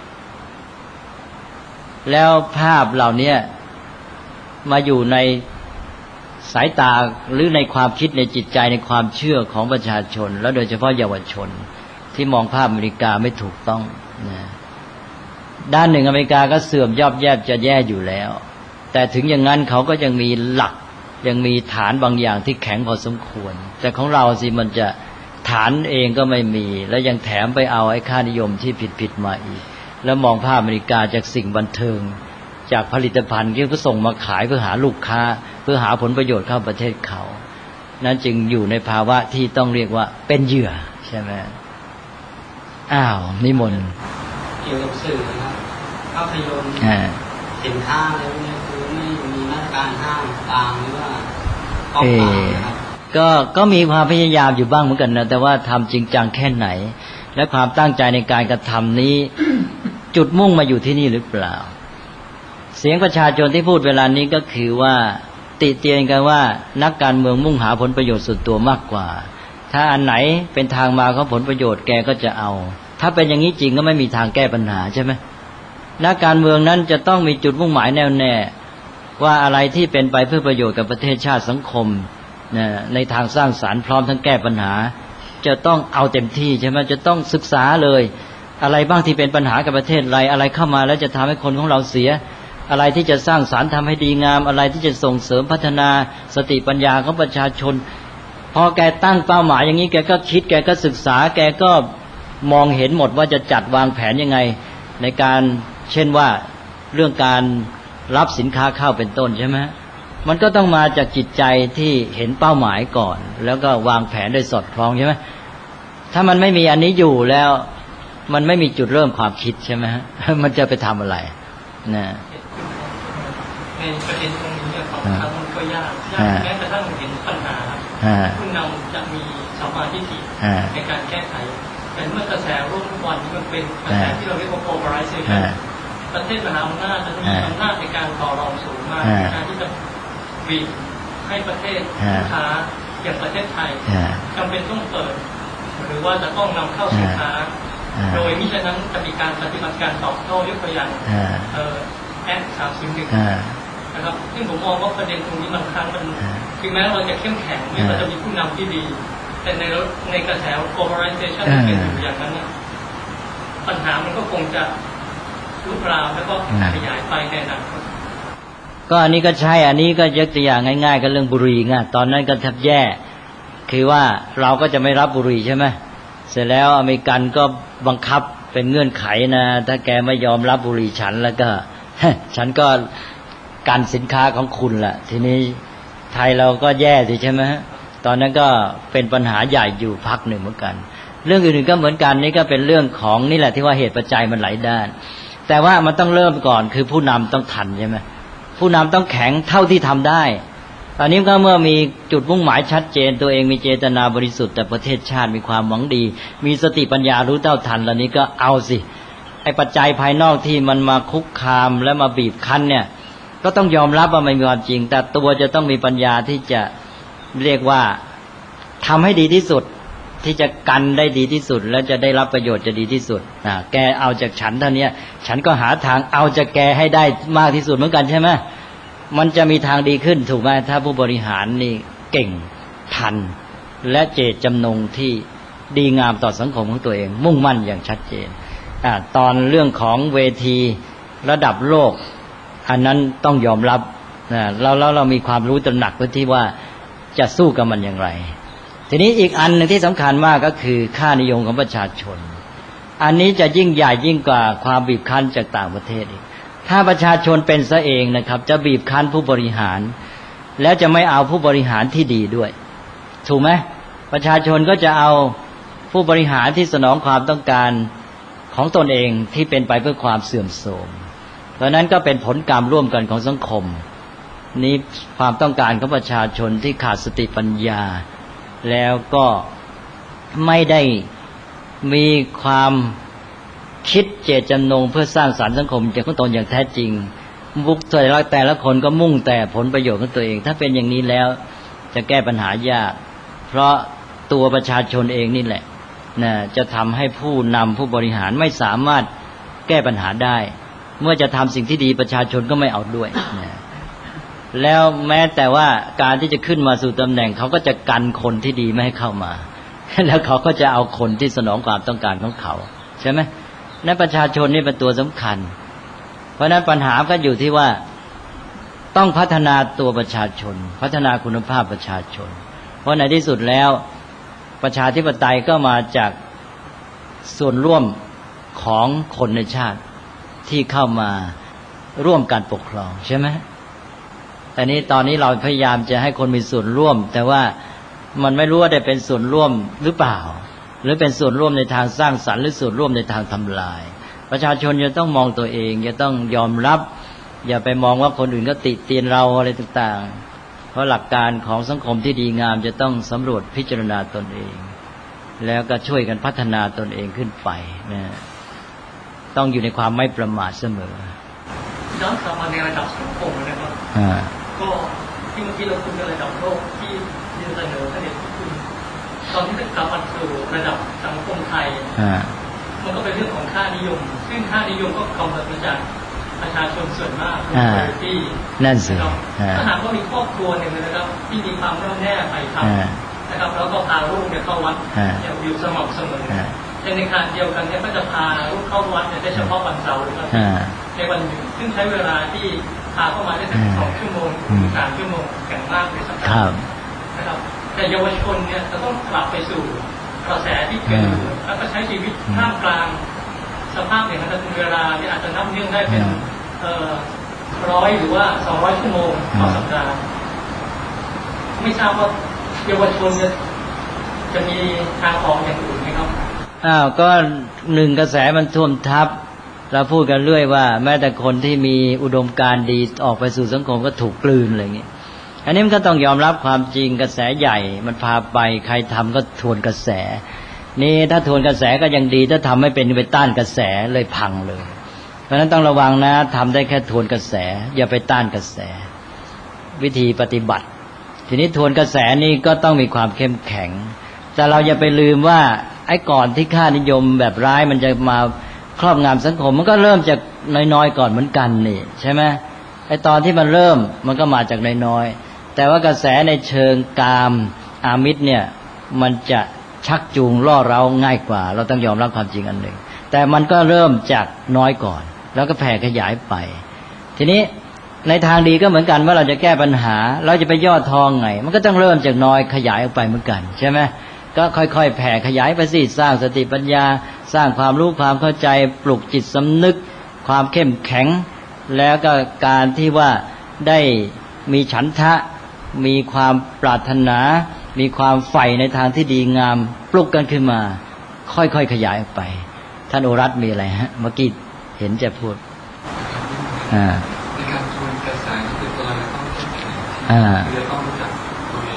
แล้วภาพเหล่านี้มาอยู่ในสายตาหรือในความคิดในจิตใจในความเชื่อของประชาชนแล้วโดยเฉพาะเยาวชนที่มองภาพอเมริกาไม่ถูกต้องนะด้านหนึ่งอเมริกาก็เสื่อมย่ำแย่จะแย่อยู่แล้วแต่ถึงอย่างนั้นเขาก็ยังมีหลักยังมีฐานบางอย่างที่แข็งพอสมควรแต่ของเราสิมันจะฐานเองก็ไม่มีแล้วยังแถมไปเอาไอ้ค่านิยมที่ผิดมาอีกแล้วมองภาพอเมริกาจากสิ่งบันเทิงจากผลิตภัณฑ์ที่เขาส่งมาขายเพื่อหาลูกค้าเพื่อหาผลประโยชน์เข้าประเทศเขานั้นจึงอยู่ในภาวะที่ต้องเรียกว่าเป็นเหยื่อใช่ไหมอ้าวนิมนต์เกี่ยวกับสื่อนะครับภาพยนตร์สินค้าอะไรพวกนี้คือไม่มีมาตรการห้ามตามหรือว่าป้องกันนะครับก็มีความพยายามอยู่บ้างเหมือนกันนะแต่ว่าทำจริงจังแค่ไหนและความตั้งใจในการกระทำนี้ จุดมุ่งมาอยู่ที่นี่หรือเปล่าเสียงประชาชนที่พูดเวลานี้ก็คือว่าติเตียนกันว่านักการเมืองมุ่งหาผลประโยชน์ส่วนตัวมากกว่าถ้าอันไหนเป็นทางมาของผลประโยชน์แกก็จะเอาถ้าเป็นอย่างนี้จริงก็ไม่มีทางแก้ปัญหาใช่ไหมนักการเมืองนั้นจะต้องมีจุดมุ่งหมายแน่วแน่ว่าอะไรที่เป็นไปเพื่อประโยชน์กับประเทศชาติสังคมในทางสร้างสรรค์พร้อมทั้งแก้ปัญหาจะต้องเอาเต็มที่ใช่ไหมจะต้องศึกษาเลยอะไรบ้างที่เป็นปัญหากับประเทศอะไรเข้ามาแล้วจะทำให้คนของเราเสียอะไรที่จะสร้างสรรค์ทำให้ดีงามอะไรที่จะส่งเสริมพัฒนาสติปัญญาของประชาชนพอแกตั้งเป้าหมายอย่างนี้แกก็คิดแกก็ศึกษาแกก็มองเห็นหมดว่าจะจัดวางแผนยังไงในการเช่นว่าเรื่องการรับสินค้าเข้าเป็นต้นใช่ไหมมันก็ต้องมาจากจิตใจที่เห็นเป้าหมายก่อนแล้วก็วางแผนได้สอดคล้องใช่ไหมถ้ามันไม่มีอันนี้อยู่แล้วมันไม่มีจุดเริ่มความคิดใช่ไหมมันจะไปทำอะไรนะในประเด็นตรงนี้ของทางมันก็ยากแม้กระทั่งเห็นปัญหาผู้นำจะมีสัมมาทิฏฐิในการแก้ไขแต่เมื่อกระแสร่วมทุกวันที่มันเป็นกระแสที่เราเรียกว่า polarization ประเทศมหาอำนาจจะมีอำนาจในการต่อรองสูงมากในการที่จะบีบให้ประเทศลูกค้าอย่างประเทศไทยจำเป็นต้องเปิดหรือว่าจะต้องนำเข้าสินค้าโดยมิฉะนั้นจะมีการปฏิบัติการตอบโต้ยกตัวอย่างแอค301นะครับซึ่งผมมองว่าประเด็นตรงนี้บางครั้งมันถึงแม้เราจะเข้มแข็งเราจะมีผู้นำที่ดีแต่ในกระแส polarization ที่เป็นอยู่อย่างนั้นเนี่ยปัญหามันก็คงจะลุกลามแล้วก็ขยายไปในอนาคตก็อันนี้ก็ใช่อันนี้ก็ยกตัวอย่างง่ายๆก็เรื่องบุหรี่ไงตอนนั้นก็แทบแย่คคือว่าเราก็จะไม่รับบุหรี่ใช่ไหมเสร็จแล้วอเมริกันก็บังคับเป็นเงื่อนไขนะถ้าแกไม่ยอมรับบุหรี่ฉันแล้วก็ ฉันก็กันสินค้าของคุณล่ะทีนี้ไทยเราก็แย่สิใช่ไหมตอนนั้นก็เป็นปัญหาใหญ่อยู่พักหนึ่งเหมือนกันเรื่องอื่นๆก็เหมือนกันนี่ก็เป็นเรื่องของนี่แหละที่ว่าเหตุปัจจัยมันหลายด้านแต่ว่ามันต้องเริ่มก่อนคือผู้นำต้องทันใช่ไหมผู้นำต้องแข็งเท่าที่ทำได้ตอนนี้ก็เมื่อมีจุดมุ่งหมายชัดเจนตัวเองมีเจตนาบริสุทธิ์แต่ประเทศชาติมีความหวังดีมีสติปัญญารู้เท่าทันแล้วนี้ก็เอาสิไอ้ปัจจัยภายนอกที่มันมาคุกคามและมาบีบคั้นเนี่ยก็ต้องยอมรับว่ามันมีความจริงแต่ตัวจะต้องมีปัญญาที่จะเรียกว่าทำให้ดีที่สุดที่จะกันได้ดีที่สุดและจะได้รับประโยชน์จะดีที่สุดแกเอาจากฉันเท่านี้ฉันก็หาทางเอาจากแกให้ได้มากที่สุดเหมือนกันใช่ไหมมันจะมีทางดีขึ้นถูกไหมถ้าผู้บริหารนี่เก่งทันและเจตจำนงที่ดีงามต่อสังคมของตัวเองมุ่งมั่นอย่างชัดเจนตอนเรื่องของเวทีระดับโลกอันนั้นต้องยอมรับแล้วเรามีความรู้ตระหนักไว้ที่ว่าจะสู้กับมันอย่างไรทีนี้อีกอันหนึ่งที่สำคัญมากก็คือค่านิยมของประชาชนอันนี้จะยิ่งใหญ่ยิ่งกว่าความบีบคั้นจากต่างประเทศอีกถ้าประชาชนเป็นซะเองนะครับจะบีบคั้นผู้บริหารแล้วจะไม่เอาผู้บริหารที่ดีด้วยถูกไหมประชาชนก็จะเอาผู้บริหารที่สนองความต้องการของตนเองที่เป็นไปเพื่อความเสื่อมโทรมเพราะนั้นก็เป็นผลกรรมร่วมกันของสังคมนี้ความต้องการของประชาชนที่ขาดสติปัญญาแล้วก็ไม่ได้มีความคิดเจตจำนงเพื่อสร้างสรรค์สังคมของตนอย่างแท้จริงบุคคลแต่ละคนก็มุ่งแต่ผลประโยชน์ของตัวเองถ้าเป็นอย่างนี้แล้วจะแก้ปัญหายากเพราะตัวประชาชนเองนี่แหละจะทำให้ผู้นำผู้บริหารไม่สามารถแก้ปัญหาได้เมื่อจะทำสิ่งที่ดีประชาชนก็ไม่เอาด้วยแล้วแม้แต่ว่าการที่จะขึ้นมาสู่ตำแหน่งเขาก็จะกันคนที่ดีไม่ให้เข้ามาแล้วเขาก็จะเอาคนที่สนองความต้องการของเขาใช่ไหมนั่นประชาชนนี่เป็นตัวสำคัญเพราะนั้นปัญหาก็อยู่ที่ว่าต้องพัฒนาตัวประชาชนพัฒนาคุณภาพประชาชนเพราะในที่สุดแล้วประชาธิปไตยก็มาจากส่วนร่วมของคนในชาติที่เข้ามาร่วมการปกครองใช่ไหมแต่นี้ตอนนี้เราพยายามจะให้คนมีส่วนร่วมแต่ว่ามันไม่รู้ว่าได้เป็นส่วนร่วมหรือเปล่าหรือเป็นส่วนร่วมในทางสร้างสรรค์หรือส่วนร่วมในทางทำลายประชาชนจะต้องมองตัวเองจะต้องยอมรับอย่าไปมองว่าคนอื่นก็ติเตียนเราอะไรต่างๆเพราะหลักการของสังคมที่ดีงามจะต้องสำรวจพิจารณาตนเองแล้วก็ช่วยกันพัฒนาตนเองขึ้นไปนะต้องอยู่ในความไม่ประมาทเสมอย้อนกลับมาในระดับสังคมนะครับก็ที่เมื่อกี้เราคุยกันระดับโลกที่ยืนเสนอพระเดชพระคุณตอนที่กลับมาสู่ระดับสังคมไทยมันก็เป็นเรื่องของค่านิยมซึ่งค่านิยมก็กำเนิดมาจากประชาชนส่วนมากที่นั่นสิถ้าหากว่ามีครอบครัวหนึ่งนะครับที่มีความแน่วแน่ใฝ่ธรรมนะครับแล้วก็พาลูกเข้าวัดอยู่สม่ำเสมอในขณะเดียวกันเนี่ยก็จะพาลูกเข้าวัดแต่เฉพาะวันเสาร์นะครับในวันหยุดซึ่งใช้เวลาที่พาเข้ามาได้ถึง2 ชั่วโมงถึง3 ชั่วโมงแข็งมากเลยนะครับแต่เยาวชนเนี่ยจะต้องกลับไปสู่กระแสที่เกิดแล้วก็ใช้ชีวิตท่ามกลางสภาพอย่างนั้นเป็นเวลาที่อาจจะนับเนื่องได้เป็น100 หรือว่า200 ชั่วโมงต่อสัปดาห์ไม่ทราบว่าเยาวชนจะมีทางออกอย่างอื่นไหมครับก็หนึ่งกระแสมันท่วมทับเราพูดกันเรื่อยว่าแม้แต่คนที่มีอุดมการณ์ดีออกไปสู่สังคมก็ถูกกลืนอะไรอย่างนี้อันนี้มันก็ต้องยอมรับความจริงกระแสใหญ่มันพาไปใครทำก็ทวนกระแสนี่ถ้าทวนกระแสก็ยังดีถ้าทำไม่เป็นไปต้านกระแสเลยพังเลยเพราะฉะนั้นต้องระวังนะทำได้แค่ทวนกระแสอย่าไปต้านกระแสวิธีปฏิบัติทีนี้ทวนกระแสนี่ก็ต้องมีความเข้มแข็งแต่เราอย่าไปลืมว่าไอ้ก่อนที่ค่านิยมแบบร้ายมันจะมาครอบงำสังคมมันก็เริ่มจากน้อยๆก่อนเหมือนกันนี่ใช่ไหมไอ้ตอนที่มันเริ่มมันก็มาจากน้อยๆแต่ว่ากระแสในเชิงกามอามิตรเนี่ยมันจะชักจูงล่อเร้าง่ายกว่าเราต้องยอมรับความจริงอันหนึ่งแต่มันก็เริ่มจากน้อยก่อนแล้วก็แผ่ขยายไปทีนี้ในทางดีก็เหมือนกันว่าเราจะแก้ปัญหาเราจะไปย่อท้อไงมันก็ต้องเริ่มจากน้อยขยายออกไปเหมือนกันใช่ไหมก็ค่อยๆแผ่ขยายไปสิสร้างสติปัญญาสร้างความรู้ความเข้าใจปลุกจิตสำนึกความเข้มแข็งแล้วก็การที่ว่าได้มีฉันทะมีความปรารถนามีความใฝ่ในทางที่ดีงามปลุกกันขึ้นมาค่อยๆขยายออกไปท่านโอรัตมีอะไรฮะเมื่อกี้เห็นจะพูดในการทวนกระแสคือตัวเราต้องเข้มแข็งคือต้องรู้จักตัวเอง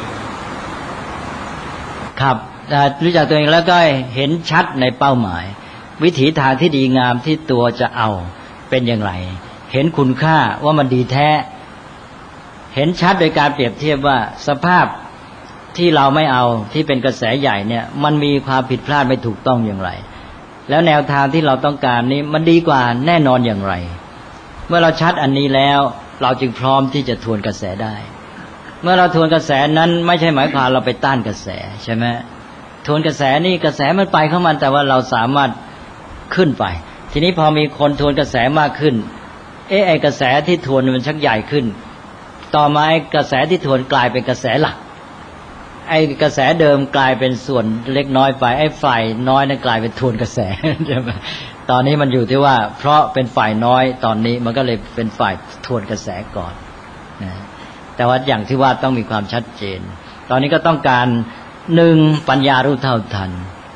ครับรู้จักตัวเองแล้วก็เห็นชัดในเป้าหมายวิถีทางที่ดีงามที่ตัวจะเอาเป็นอย่างไรเห็นคุณค่าว่ามันดีแท้เห็นชัดโดยการเปรียบเทียบว่าสภาพที่เราไม่เอาที่เป็นกระแสใหญ่เนี่ยมันมีความผิดพลาดไม่ถูกต้องอย่างไรแล้วแนวทางที่เราต้องการนี้มันดีกว่าแน่นอนอย่างไรเมื่อเราชัดอันนี้แล้วเราจึงพร้อมที่จะทวนกระแสได้เมื่อเราทวนกระแสนั้นไม่ใช่หมายความเราไปต้านกระแสใช่ไหมทวนกระแสนี่กระแสมันไปของมันแต่ว่าเราสามารถขึ้นไปทีนี้พอมีคนทวนกระแสมากขึ้นไอ้กระแสที่ทวนมันชักใหญ่ขึ้นต่อมากระแสที่ทวนกลายเป็นกระแสหลักไอ้กระแสเดิมกลายเป็นส่วนเล็กน้อยไปไอ้ฝ่ายน้อยนั้นกลายเป็นทวนกระแสใช่ไหมตอนนี้มันอยู่ที่ว่าเพราะเป็นฝ่ายน้อยตอนนี้มันก็เลยเป็นฝ่ายทวนกระแสก่อนนะแต่ว่าอย่างที่ว่าต้องมีความชัดเจนตอนนี้ก็ต้องการ1ปัญญารู้เท่าทัน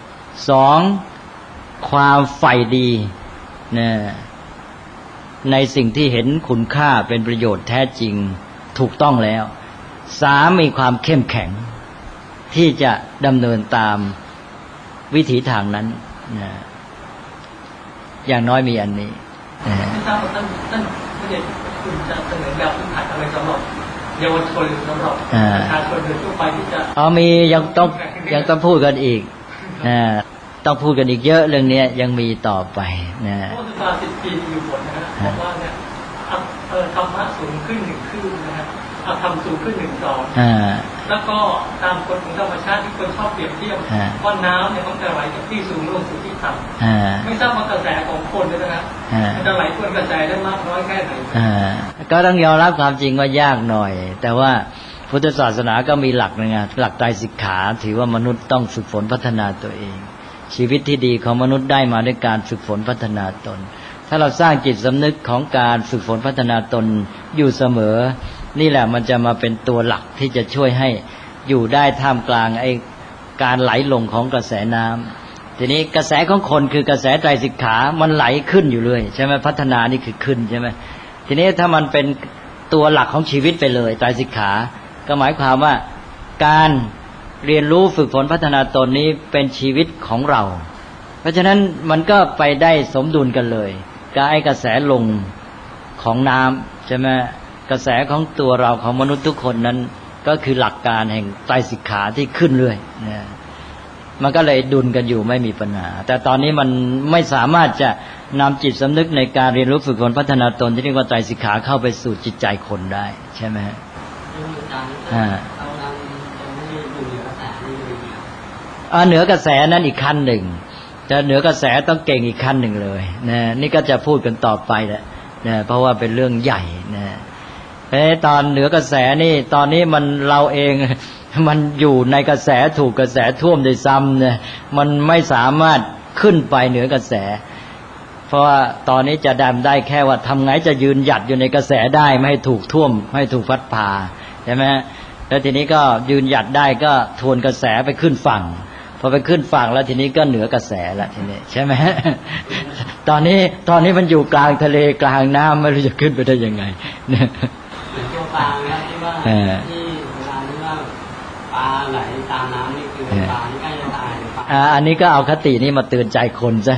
2ความใฝ่ดีนะในสิ่งที่เห็นคุณค่าเป็นประโยชน์แท้จริงถูกต้องแล้ว3มีความเข้มแข็งที่จะดำเนินตามวิถีทางนั้นนะอย่างน้อยมีอันนี้ไม่ทราบว่าท่านผู้ใหญ่คุณจะเสนอแบบพื้นฐานอะไรสำหรับเยาวชนหรือสำหรับประชาชนโดยทั่วไปที่จะมียังต้องพูดกันอีกต้องพูดกันอีกเยอะเรื่องนี้ยังมีต่อไปนะเพราะว่า10 ปีอยู่บนนะเพราะว่าเนี่ยธรรมะสูงขึ้น1ขึ้นนะฮะเอาทำสูงขึ้น1 2แล้วก็ตามกฎของธรรมชาติที่คนชอบเปรียบเทียบว่าน้ำเนี่ยมันจะไหลจากที่สูงลงสู่ที่ต่ำไม่ทราบว่ากระแสของคนเลยนะครับมันจะไหลทวนกระแสได้มากน้อยแค่ไหนก็ต้องยอมรับความจริงว่ายากหน่อยแต่ว่าพุทธศาสนาก็มีหลักนึงหลักไตรสิกขาถือว่ามนุษย์ต้องฝึกฝนพัฒนาตัวเองชีวิตที่ดีของมนุษย์ได้มาด้วยการฝึกฝนพัฒนาตนถ้าเราสร้างจิตสำนึกของการฝึกฝนพัฒนาตนอยู่เสมอนี่แหละมันจะมาเป็นตัวหลักที่จะช่วยให้อยู่ได้ท่ามกลางไอ้การไหลลงของกระแสน้ำทีนี้กระแสของคนคือกระแสไตรสิกขามันไหลขึ้นอยู่เลยใช่ไหมพัฒนานี่คือขึ้นใช่ไหมทีนี้ถ้ามันเป็นตัวหลักของชีวิตไปเลยไตรสิกขาก็หมายความว่าการเรียนรู้ฝึกฝนพัฒนาตนนี้เป็นชีวิตของเราเพราะฉะนั้นมันก็ไปได้สมดุลกันเลยกับไอ้กระแสลงของน้ำใช่ไหมกระแสของตัวเราของมนุษย์ทุกคนนั้นก็คือหลักการแห่งไตรสิกขาที่ขึ้นเรื่อยนะมันก็เลยดุลกันอยู่ไม่มีปัญหาแต่ตอนนี้มันไม่สามารถจะนำจิตสำนึกในการเรียนรู้ฝึกฝนพัฒนาตนที่เรียกว่าไตรสิกขาเข้าไปสู่จิตใจคนได้ใช่ไหมเหนือกระแสนั้นอีกขั้นหนึ่งจะเหนือกระแสต้องเก่งอีกขั้นหนึ่งเลยนะนี่ก็จะพูดกันต่อไปแหละนะเพราะว่าเป็นเรื่องใหญ่นะตอนเหนือกระแสนี่ตอนนี้มันเราเองมันอยู่ในกระแสถูกกระแสท่วมโดยซ้ำเนี่ยมันไม่สามารถขึ้นไปเหนือกระแสเพราะว่าตอนนี้จะดำได้แค่ว่าทำไงจะยืนหยัดอยู่ในกระแสได้ไม่ให้ถูกท่วมไม่ให้ถูกพัดพาใช่ไหมแล้วทีนี้ก็ยืนหยัดได้ก็ทวนกระแสไปขึ้นฝั่งพอไปขึ้นฝั่งแล้วทีนี้ก็เหนือกระแสแล้วทีนี้ใช่ไหมตอนนี้มันอยู่กลางทะเลกลางน้ำไม่รู้จะขึ้นไปได้ยังไงเนี่ยตัวปลาเนี่ยที่ว่าที่เวลาที่ว่าปลาไหลตามน้ำนี่คือปลาที่ใกล้จะตายอันนี้ก็เอาคตินี้มาเตือนใจคนซะ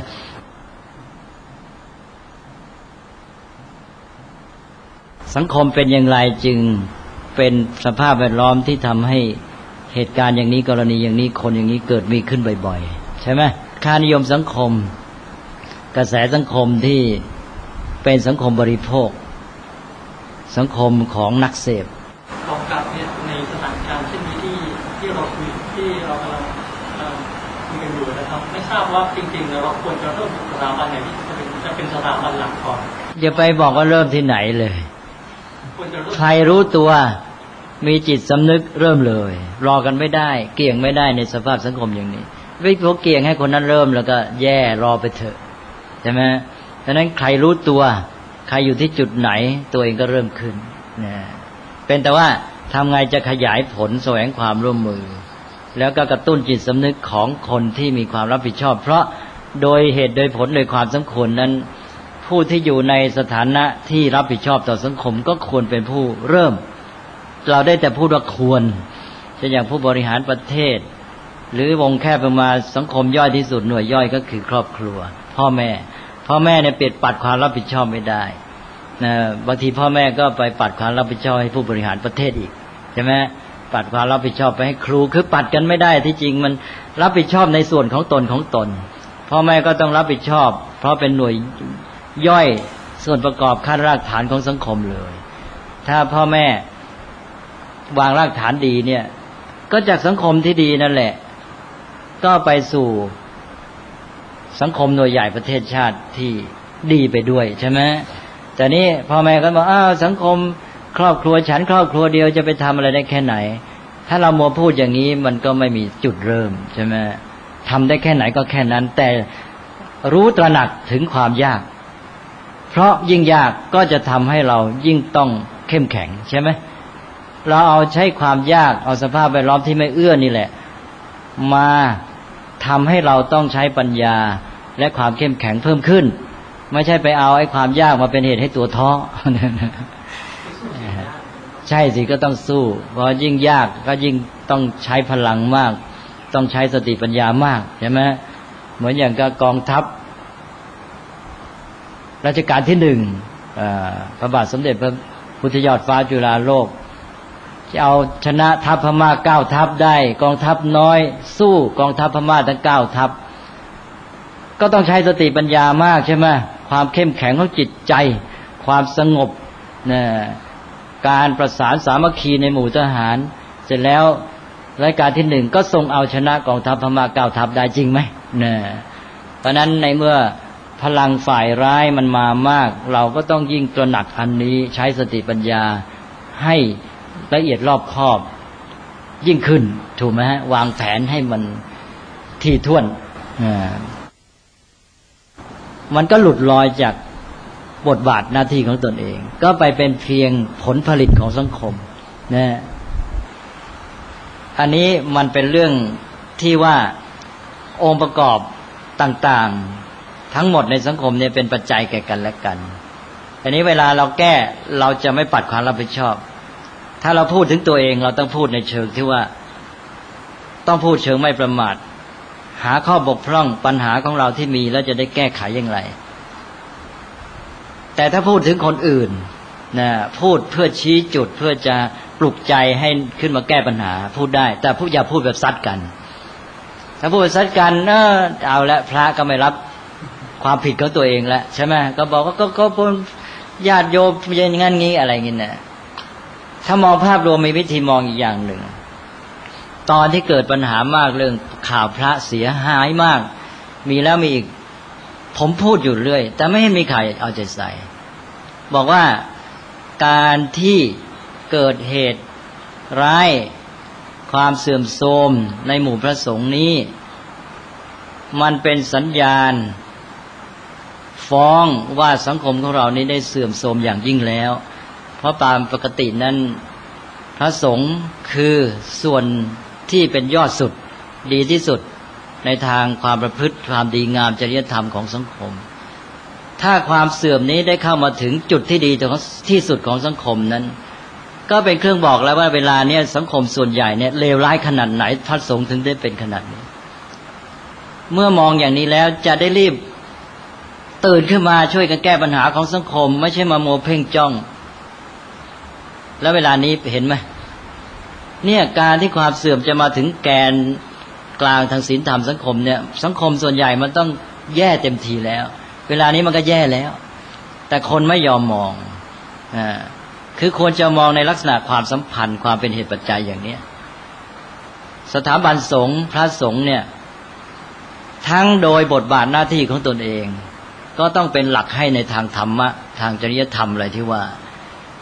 สังคมเป็นอย่างไรจึงเป็นสภาพแวดล้อมที่ทำให้เหตุการณ์อย่างนี้กรณีอย่างนี้คนอย่างนี้เกิดมีขึ้นบ่อยๆใช่ไหมค่านิยมสังคมกระแสสังคมที่เป็นสังคมบริโภคสังคมของนักเสพของกับเนี่ยในสถานการณ์เช่นนี้ที่เราคุยที่เรากำลังคุยกันอยู่นะครับไม่ทราบว่าจริงๆเราควรจะเริ่มสถาบันไหนที่จะเป็นสถาบันหลักก่อนอย่าไปบอกว่าเริ่มที่ไหนเลยควรจะเริ่มใครรู้ตัวมีจิตสำนึกเริ่มเลยรอกันไม่ได้เกี่ยงไม่ได้ในสภาพสังคมอย่างนี้วิธีเกี่ยงให้คนนั้นเริ่มแล้วก็แย่รอไปเถอะใช่ไหมดังนั้นใครรู้ตัวใครอยู่ที่จุดไหนตัวเองก็เริ่มขึ้นนะเป็นแต่ว่าทำไงจะขยายผลแสวงความร่วมมือแล้วก็กระตุ้นจิตสำนึกของคนที่มีความรับผิดชอบเพราะโดยเหตุโดยผลโดยความสมควรนั้นผู้ที่อยู่ในสถานะที่รับผิดชอบต่อสังคมก็ควรเป็นผู้เริ่มเราได้แต่พูดว่าควรเช่นอย่างผู้บริหารประเทศหรือวงแคบประมาณสังคมย่อยที่สุดหน่วยย่อยก็คือครอบครัวพ่อแม่เนี่ยเปลี่ยนปัดความรับผิดชอบไม่ได้นะบางทีพ่อแม่ก็ไปปัดความรับผิดชอบให้ผู้บริหารประเทศอีกใช่ไหมปัดความรับผิดชอบไปให้ครูคือปัดกันไม่ได้ที่จริงมันรับผิดชอบในส่วนของตนพ่อแม่ก็ต้องรับผิดชอบเพราะเป็นหน่วยย่อยส่วนประกอบขั้นรากฐานของสังคมเลยถ้าพ่อแม่วางรากฐานดีเนี่ยก็จากสังคมที่ดีนั่นแหละก็ไปสู่สังคมหน่วยใหญ่ประเทศชาติที่ดีไปด้วยใช่ไหมแต่นี่พ่อแม่ก็บอกสังคมครอบครัวฉันครอบครัวเดียวจะไปทำอะไรได้แค่ไหนถ้าเรามัวพูดอย่างนี้มันก็ไม่มีจุดเริ่มใช่ไหมทำได้แค่ไหนก็แค่นั้นแต่รู้ตระหนักถึงความยากเพราะยิ่งยากก็จะทำให้เรายิ่งต้องเข้มแข็งใช่ไหมเราเอาใช้ความยากเอาสภาพแวดล้อมที่ไม่เอื้อนี่แหละมาทำให้เราต้องใช้ปัญญาและความเข้มแข็งเพิ่มขึ้นไม่ใช่ไปเอาไอ้ความยากมาเป็นเหตุให้ตัวท้อ ใช่สิก็ต้องสู้เพราะยิ่งยากก็ยิ่งต้องใช้พลังมากต้องใช้สติปัญญามากใช่ไหมเหมือนอย่างกับกองทัพรัชกาลที่หนึ่งพระบาทสมเด็จพระพุทธยอดฟ้าจุฬาโลกจะเอาชนะทัพพม่า9 ทัพได้กองทัพน้อยสู้กองทัพพม่าทั้ง9 ทัพก็ต้องใช้สติปัญญามากใช่ไหมความเข้มแข็งของจิตใจความสงบนะการประสานสามัคคีในหมู่ทหารเสร็จแล้วรัชกาลที่หนึ่งก็ทรงเอาชนะกองทัพพม่า9 ทัพได้จริงไหมนะเพราะนั้นในเมื่อพลังฝ่ายร้ายมันมามากเราก็ต้องยิ่งตระหนักอันนี้ใช้สติปัญญาให้ละเอียดรอบคอบยิ่งขึ้นถูกไหมฮะวางแผนให้มันถี่ถ้วนมันก็หลุดลอยจากบทบาทหน้าที่ของตนเองก็ไปเป็นเพียงผลผลิตของสังคมนะอันนี้มันเป็นเรื่องที่ว่าองค์ประกอบต่างๆทั้งหมดในสังคมเนี่ยเป็นปัจจัยแก่กันและกันอันนี้เวลาเราแก้เราจะไม่ปัดความรับผิดชอบถ้าเราพูดถึงตัวเองเราต้องพูดในเชิงที่ว่าต้องพูดเชิงไม่ประมาทหาข้อบกพร่องปัญหาของเราที่มีแล้วจะได้แก้ไขอย่างไรแต่ถ้าพูดถึงคนอื่นนะพูดเพื่อชี้จุดเพื่อจะปลุกใจให้ขึ้นมาแก้ปัญหาพูดได้แต่อย่าพูดแบบซัดกันถ้าพูดแบบซัดกันเอาละพระก็ไม่รับความผิดของตัวเองแล้วใช่ไหมก็บอกว่าก็ญาติโยมอย่างงั้นงี้อะไรงี้นะถ้ามองภาพรวมมีวิธีมองอีกอย่างหนึ่งตอนที่เกิดปัญหามากเรื่องข่าวพระเสียหายมากมีแล้วมีอีกผมพูดอยู่เรื่อยแต่ไม่ให้มีใครเอาใจใส่บอกว่าการที่เกิดเหตุร้ายความเสื่อมโทรมในหมู่พระสงฆ์นี้มันเป็นสัญญาณฟ้องว่าสังคมของเรานี้ได้เสื่อมโทรมอย่างยิ่งแล้วเพราะตามปกตินั้นพระสงฆ์คือส่วนที่เป็นยอดสุดดีที่สุดในทางความประพฤติความดีงามจริยธรรมของสังคมถ้าความเสื่อมนี้ได้เข้ามาถึงจุดที่ดีที่สุดของสังคมนั้นก็เป็นเครื่องบอกแล้วว่าเวลาเนี้ยสังคมส่วนใหญ่เนี่ยเลวร้ายขนาดไหนพระสงฆ์ถึงได้เป็นขนาดนี้เมื่อมองอย่างนี้แล้วจะได้รีบตื่นขึ้นมาช่วยกันแก้ปัญหาของสังคมไม่ใช่มาโมเพ่งจ้องแล้วเวลานี้เห็นไหมเนี่ยการที่ความเสื่อมจะมาถึงแกนกลางทางศีลธรรมสังคมเนี่ยสังคมส่วนใหญ่มันต้องแย่เต็มทีแล้วเวลานี้มันก็แย่แล้วแต่คนไม่ยอมมองคือควรจะมองในลักษณะความสัมพันธ์ความเป็นเหตุปัจจัยอย่างนี้สถาบันสงฆ์พระสงฆ์เนี่ยทั้งโดยบทบาทหน้าที่ของตนเองก็ต้องเป็นหลักให้ในทางธรรมะทางจริยธรรมอะไรที่ว่า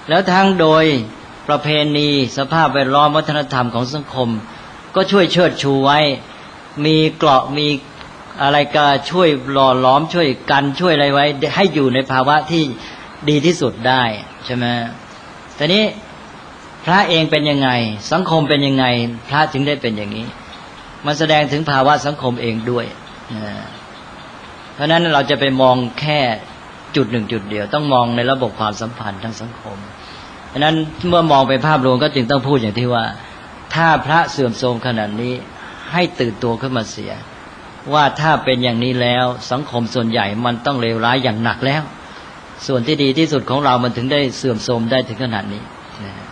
แล้วทั้งโดยประเพณีสภาพแวดล้อมวัฒนธรรมของสังคมก็ช่วยเชิดชูไว้มีเกราะมีอะไรก็ช่วยหล่อหลอมช่วยกันช่วยอะไรไว้ให้อยู่ในภาวะที่ดีที่สุดได้ใช่ไหมแต่นี้พระเองเป็นยังไงสังคมเป็นยังไงพระจึงได้เป็นอย่างนี้มันแสดงถึงภาวะสังคมเองด้วยเพราะนั้นเราจะไปมองแค่จุดหนึ่งจุดเดียวต้องมองในระบบความสัมพันธ์ทางสังคมเพราะนั้นเมื่อมองไปภาพรวมก็จึงต้องพูดอย่างที่ว่าถ้าพระเสื่อมโทรมขนาดนี้ให้ตื่นตัวขึ้นมาเสียว่าถ้าเป็นอย่างนี้แล้วสังคมส่วนใหญ่มันต้องเลวร้ายอย่างหนักแล้วส่วนที่ดีที่สุดของเรามันถึงได้เสื่อมโทรมได้ถึงขนาดนี้